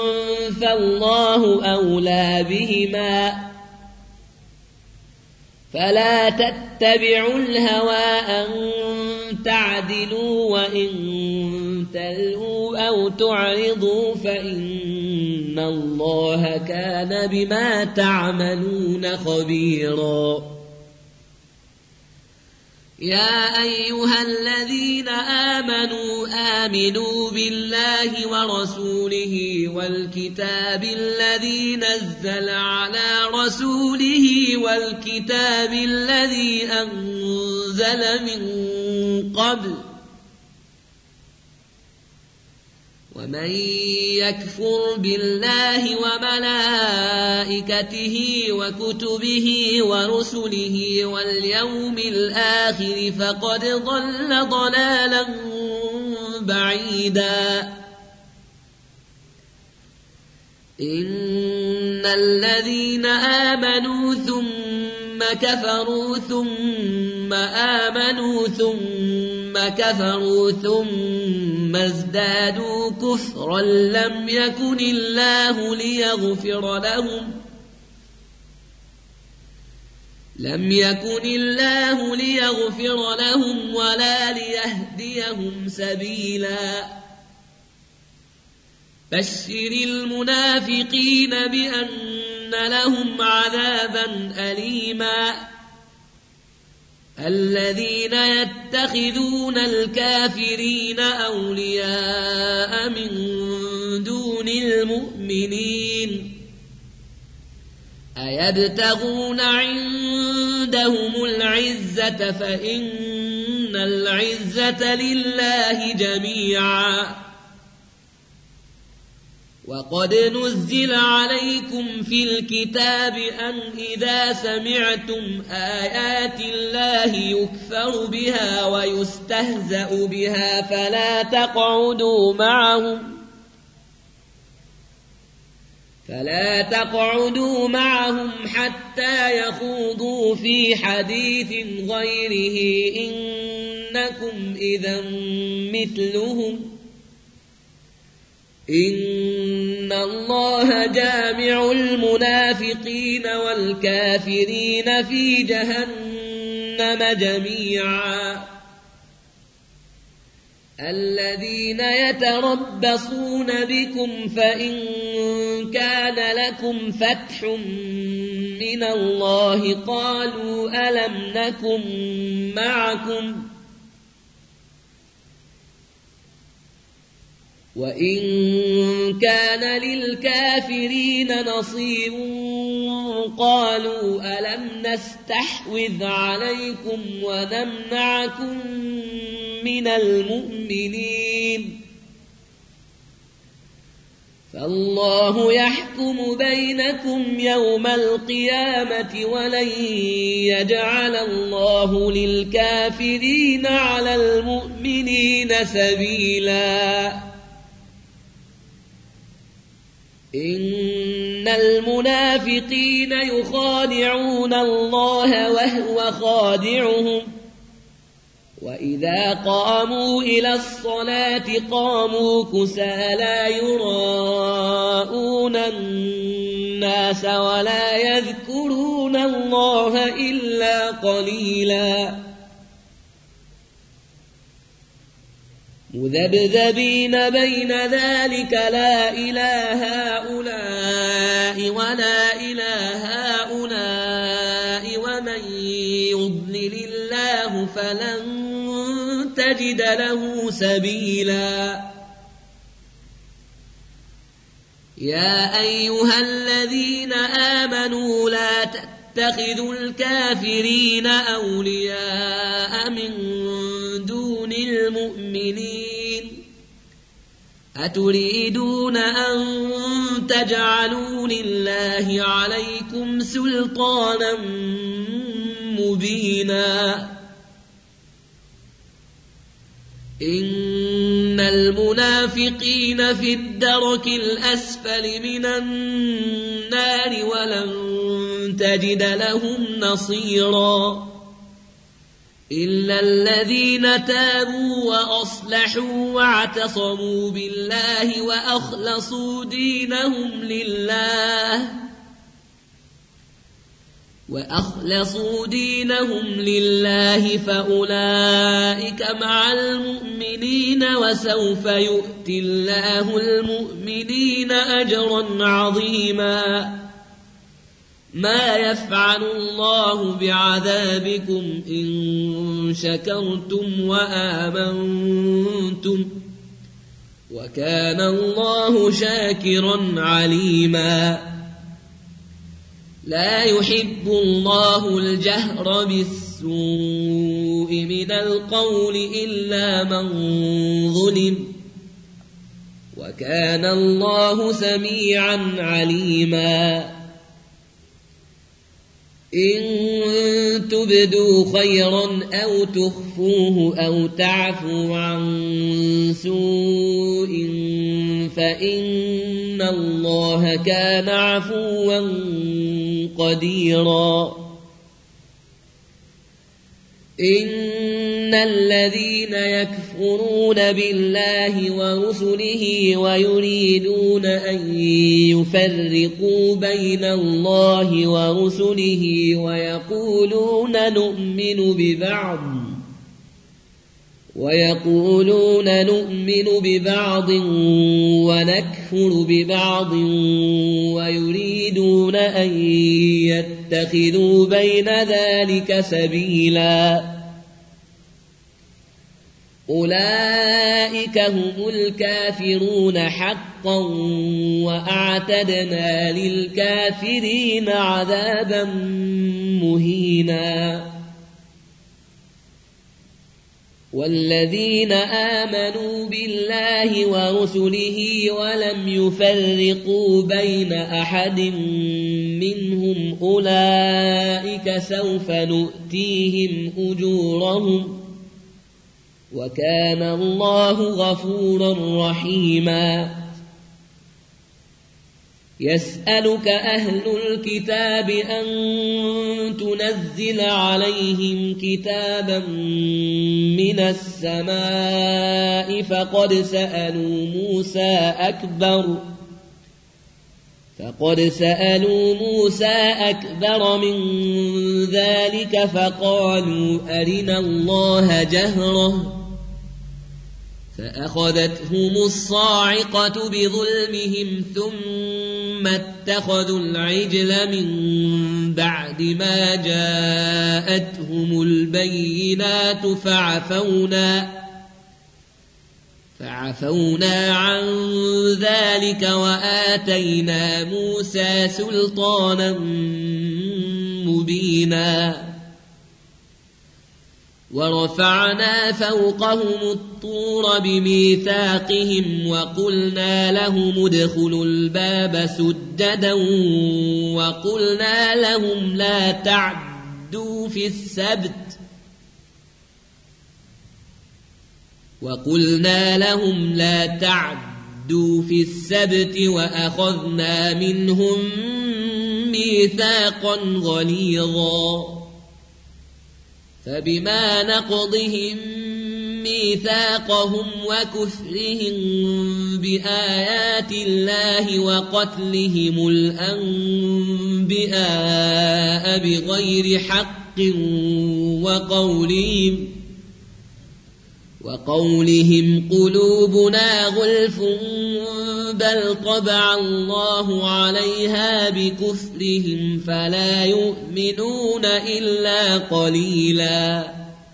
فالله أولى بهما فلا تتبعوا الهوى أن تعدلوا وإن تلووا أو تعرضوا فإن الله كان بما تعملون خبيرا. يا أيها الذين آمنوا آمنوا بالله ورسوله والكتاب الذي نزل على رسوله والكتاب الذي أنزل من قبل ومن يكفر بالله وملائكته وكتبه ورسله واليوم الآخر فقد ضل ضلالا بعيدا. إن الذين آمنوا ثم كفروا ثم آمنوا ثم كفروا ثم ازدادوا كفرا لم يكن الله ليغفر لهم لم يكن الله ليغفر لهم ولا ليهديهم سبيلا. بشر المنافقين بأن لهم عذابا أليما. الذين يتخذون الكافرين أولياء من دون المؤمنين أيبتغون عندهم العزة فإن العزة لله جميعا. وقد نزل عليكم في الكتاب أن إذا سمعتم آيات الله يكفر بها ويستهزأ بها فلا تقعدوا معهم فلا تقعدوا معهم حتى يخوضوا في حديث غيره إنكم إذا مثلهم إن الله جامع المنافقين والكافرين في جهنم جميعا. الذين يتربصون بكم فإن كان لكم فتح من الله قالوا ألم نكن معكم وإن كان للكافرين نصيب قالوا ألم نستحوذ عليكم ونمنعكم من المؤمنين فالله يحكم بينكم يوم القيامة ولن يجعل الله للكافرين على المؤمنين سبيلا. إن المنافقين يخادعون الله وهو خادعهم وإذا قاموا إلى الصلاة قاموا كسالى يراءون الناس ولا يذكرون الله إلا قليلا. مذبذبين بين ذلك لا إله هؤلاء ولا إله هؤلاء ومن يضلل الله فلن تجد له سبيلا. يا أيها الذين آمنوا لا تتخذوا الكافرين أولياء من دون المؤمنين أتريدون أن تجعلوا لله عليكم سلطانا مبينا. إن المنافقين في الدرك الأسفل من النار ولن تجد لهم نصيرا إلا الذين تابوا وأصلحوا واعتصموا بالله وأخلصوا دينهم لله وأخلصوا دينهم لله فأولئك مع المؤمنين وسوف يؤتي الله المؤمنين أجرا عظيما ما يفعل الله بعذابكم إن شكرتم وآمنتم وكان الله شاكرا عليما لا يحب الله الجهر بالسوء من القول إلا من ظلم وكان الله سميعا عليما إن تبدوا خيرا أو تخفوه أو تعفوا عن سوء فإن الله كان عفوا قديرا إن الذين يكفرون بالله ورسله ويريدون أن يفرقوا بين الله ورسله ويقولون نؤمن ببعض ويقولون نؤمن ببعض ونكفر ببعض ويريدون أن يتخذوا بين ذلك سبيلا أولئك هم الكافرون حقا وأعتدنا للكافرين عذابا مهينا والذين آمنوا بالله ورسله ولم يفرقوا بين أحد منهم أولئك سوف نؤتيهم أجورهم وكان الله غفورا رحيما يسألك أهل الكتاب أن تنزل عليهم كتابا من السماء فقد سألوا موسى أكبر فقد سألوا موسى أكبر من ذلك فقالوا أرنا الله جهرة فأخذتهم الصاعقة بظلمهم ثم اتخذوا العجل من بعد ما جاءتهم البينات فعفونا فعفونا عن ذلك وآتينا موسى سلطانا مبينا ورفعنا فوقهم الطور بميثاقهم وقلنا لهم ادخلوا الباب سددا وقلنا لهم لا تعدوا في السبت وقلنا لهم لا تعدوا في السبت وأخذنا منهم ميثاقا غليظا فبما نقضهم ميثاقهم وكفرهم بآيات الله وقتلهم الأنبياء بغير حق وقولهم وقولهم قلوبنا غلف بل طبع الله عليها بكفرهم فلا يؤمنون إلا قليلا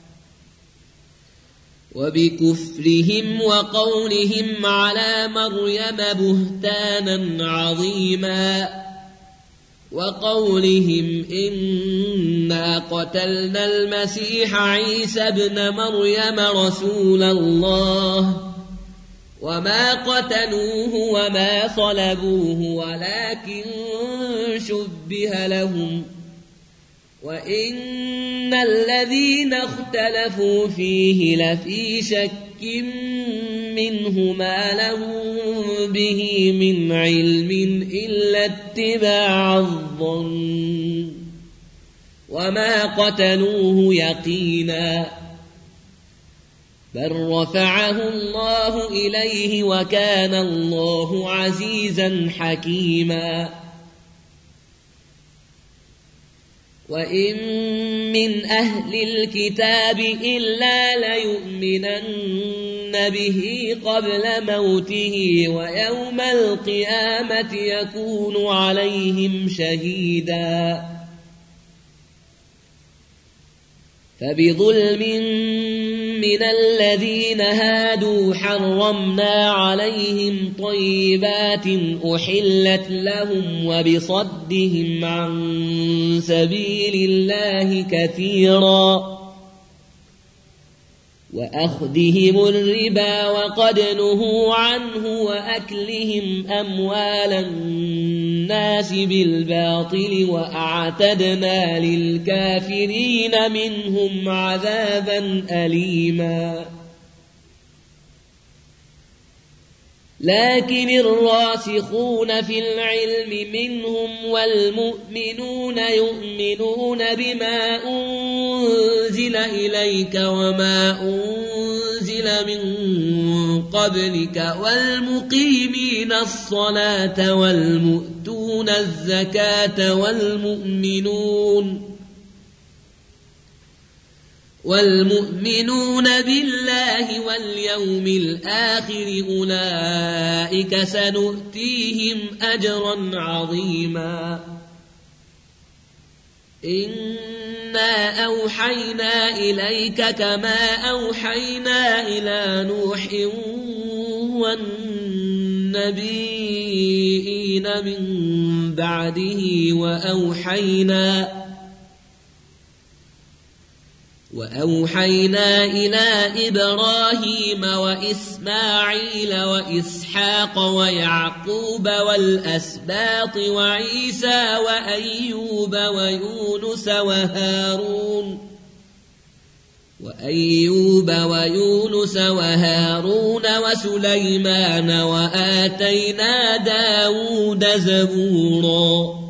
وبكفرهم وقولهم على مريم بهتانا عظيما وقولهم إنا قتلنا المسيح عيسى ابن مريم رسول الله وما قتلوه وما صلبوه ولكن شبه لهم وإن الذين اختلفوا فيه لفي شك منه ما لهم به من علم إلا اتباع الظن وما قتلوه يقينا بل رفعه الله إليه وكان الله عزيزا حكيما وإن من أهل الكتاب إلا ليؤمنن به قبل موته ويوم القيامة يكون عليهم شهيدا فبظلم من الذين هادوا حرمنا عليهم طيبات أحلت لهم وبصدهم عن سبيل الله كثيرا وأخذهم الربا وقد نهوا عنه وأكلهم أموال الناس بالباطل وأعتدنا للكافرين منهم عذابا أليما لكن الراسخون في العلم منهم والمؤمنون يؤمنون بما أنزل إليك وما أنزل من قبلك والمقيمين الصلاة والمؤتون الزكاة والمؤمنون والمؤمنون بالله واليوم الآخر أولئك سنؤتيهم أجرا عظيما إنا أوحينا إليك كما أوحينا إلى نوح والنبيين من بعده وأوحينا وأوحينا إلى إبراهيم وإسماعيل وإسحاق ويعقوب والأسباط وعيسى وأيوب ويونس وهارون وأيوب ويونس وهارون وسليمان وآتينا داود زبورا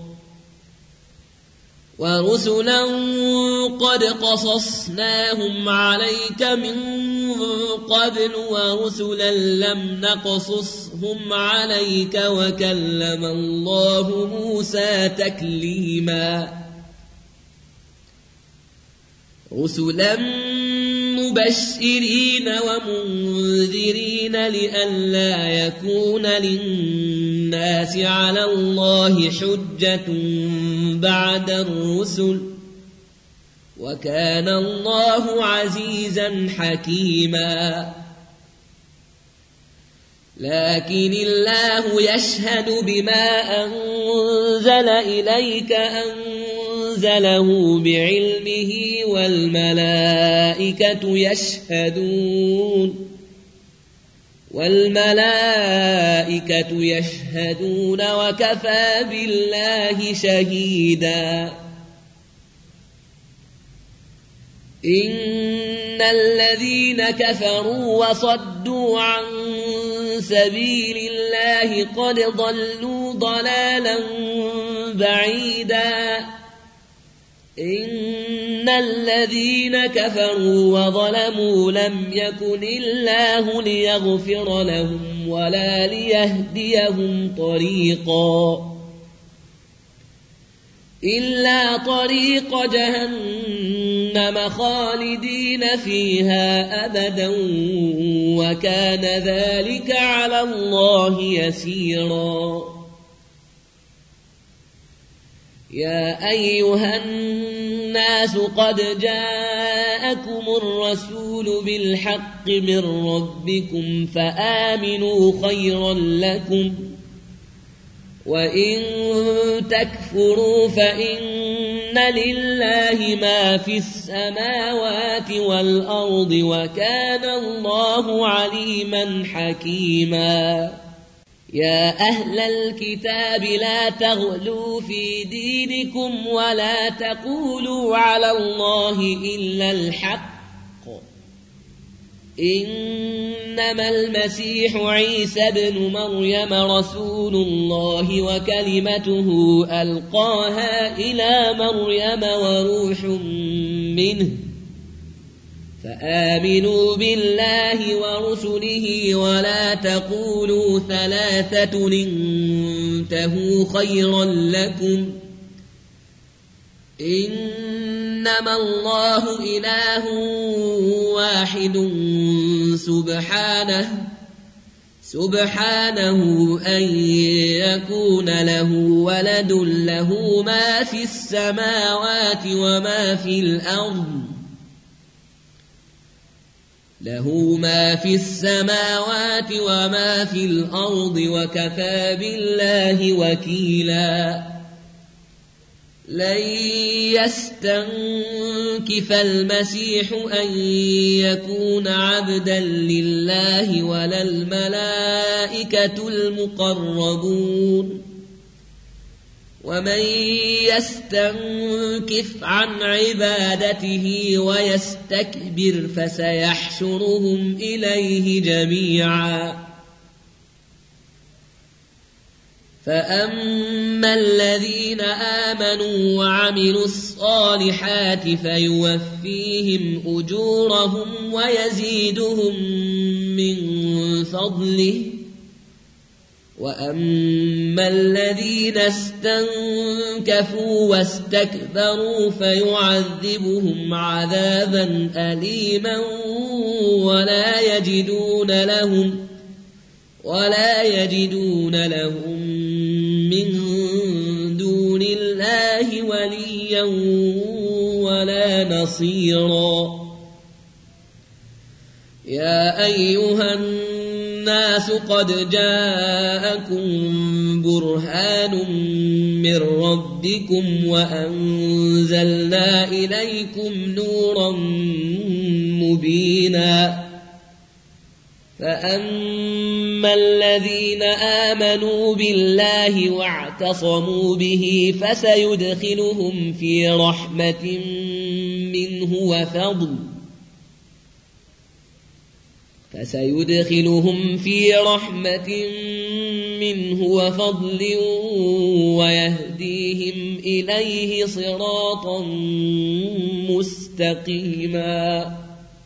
ورسلا قد قصصناهم عليك من قبل ورسلا لم نقصصهم عليك وكلم الله موسى تكليما رسلا مبشرين ومنذرين لئلا يكون للناس على الله حجة بعد الرسل وكان الله عزيزا حكيما لكن الله يشهد بما أنزل إليك أنزله بعلمه والملائكة يشهدون والملائكة يشهدون وكفى بالله شهيدا إن الذين كفروا وصدوا عن سبيل الله قد ضلوا ضلالا بعيدا إن الذين كفروا وظلموا لم يكن الله ليغفر لهم ولا ليهديهم طريقا إلا طريق جهنم خالدين فيها أبدا وكان ذلك على الله يسيرا يا أيها الناس قد جاءكم الرسول بالحق من ربكم فآمنوا خيرا لكم وإن تكفروا فإن لله ما في السماوات والأرض وكان الله عليما حكيما يا أهل الكتاب لا تغلوا في دينكم ولا تقولوا على الله إلا الحق إنما المسيح عيسى ابن مريم رسول الله وكلمته ألقاها إلى مريم وروح منه فآمنوا بالله ورسله ولا تقولوا ثلاثة، 'انتهوا خيرا لكم إنما الله إله واحد سبحانه سبحانه أن يكون له ولد له ما في السماوات وما في الأرض له ما في السماوات وما في الأرض وكفى بالله وكيلا لن يستنكف المسيح أن يكون عبدا لله ولا الملائكة المقربون ومن يستنكف عن عبادته ويستكبر فسيحشرهم إليه جميعا فأما الذين آمنوا وعملوا الصالحات فيوفيهم أجورهم ويزيدهم من فضله وأما الذين استنكفوا واستكبروا فيعذبهم عذابا أليما ولا يجدون لهم ولا يجدون لهم من دون الله وليا ولا نصيرا يا أيها الناس قد جاءكم برهان من ربكم وأنزلنا إليكم نورا مبينا فأما الذين آمنوا بالله واعتصموا به فسيدخلهم في رحمة منه وفضل فسيدخلهم في رحمة منه وفضل ويهديهم إليه صراطا مستقيما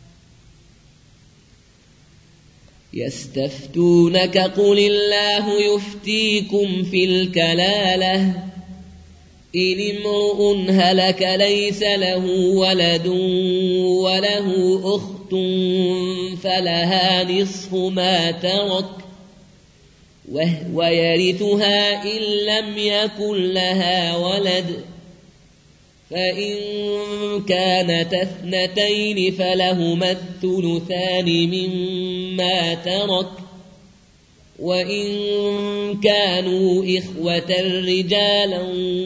يستفتونك قل الله يفتيكم في الكلالة إن امرؤ هلك ليس له ولد وله أخت فلها نصف ما ترك وهو يرثها إن لم يكن لها ولد فإن كانت اثنتين فلهما الثلثان مما ترك وإن كانوا إخوة رجالا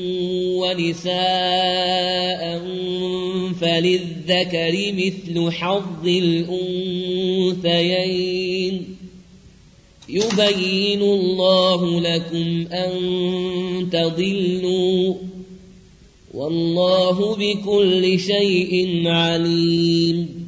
ونساء فللذكر مثل حظ الأنثيين يبين الله لكم أن تضلوا والله بكل شيء عليم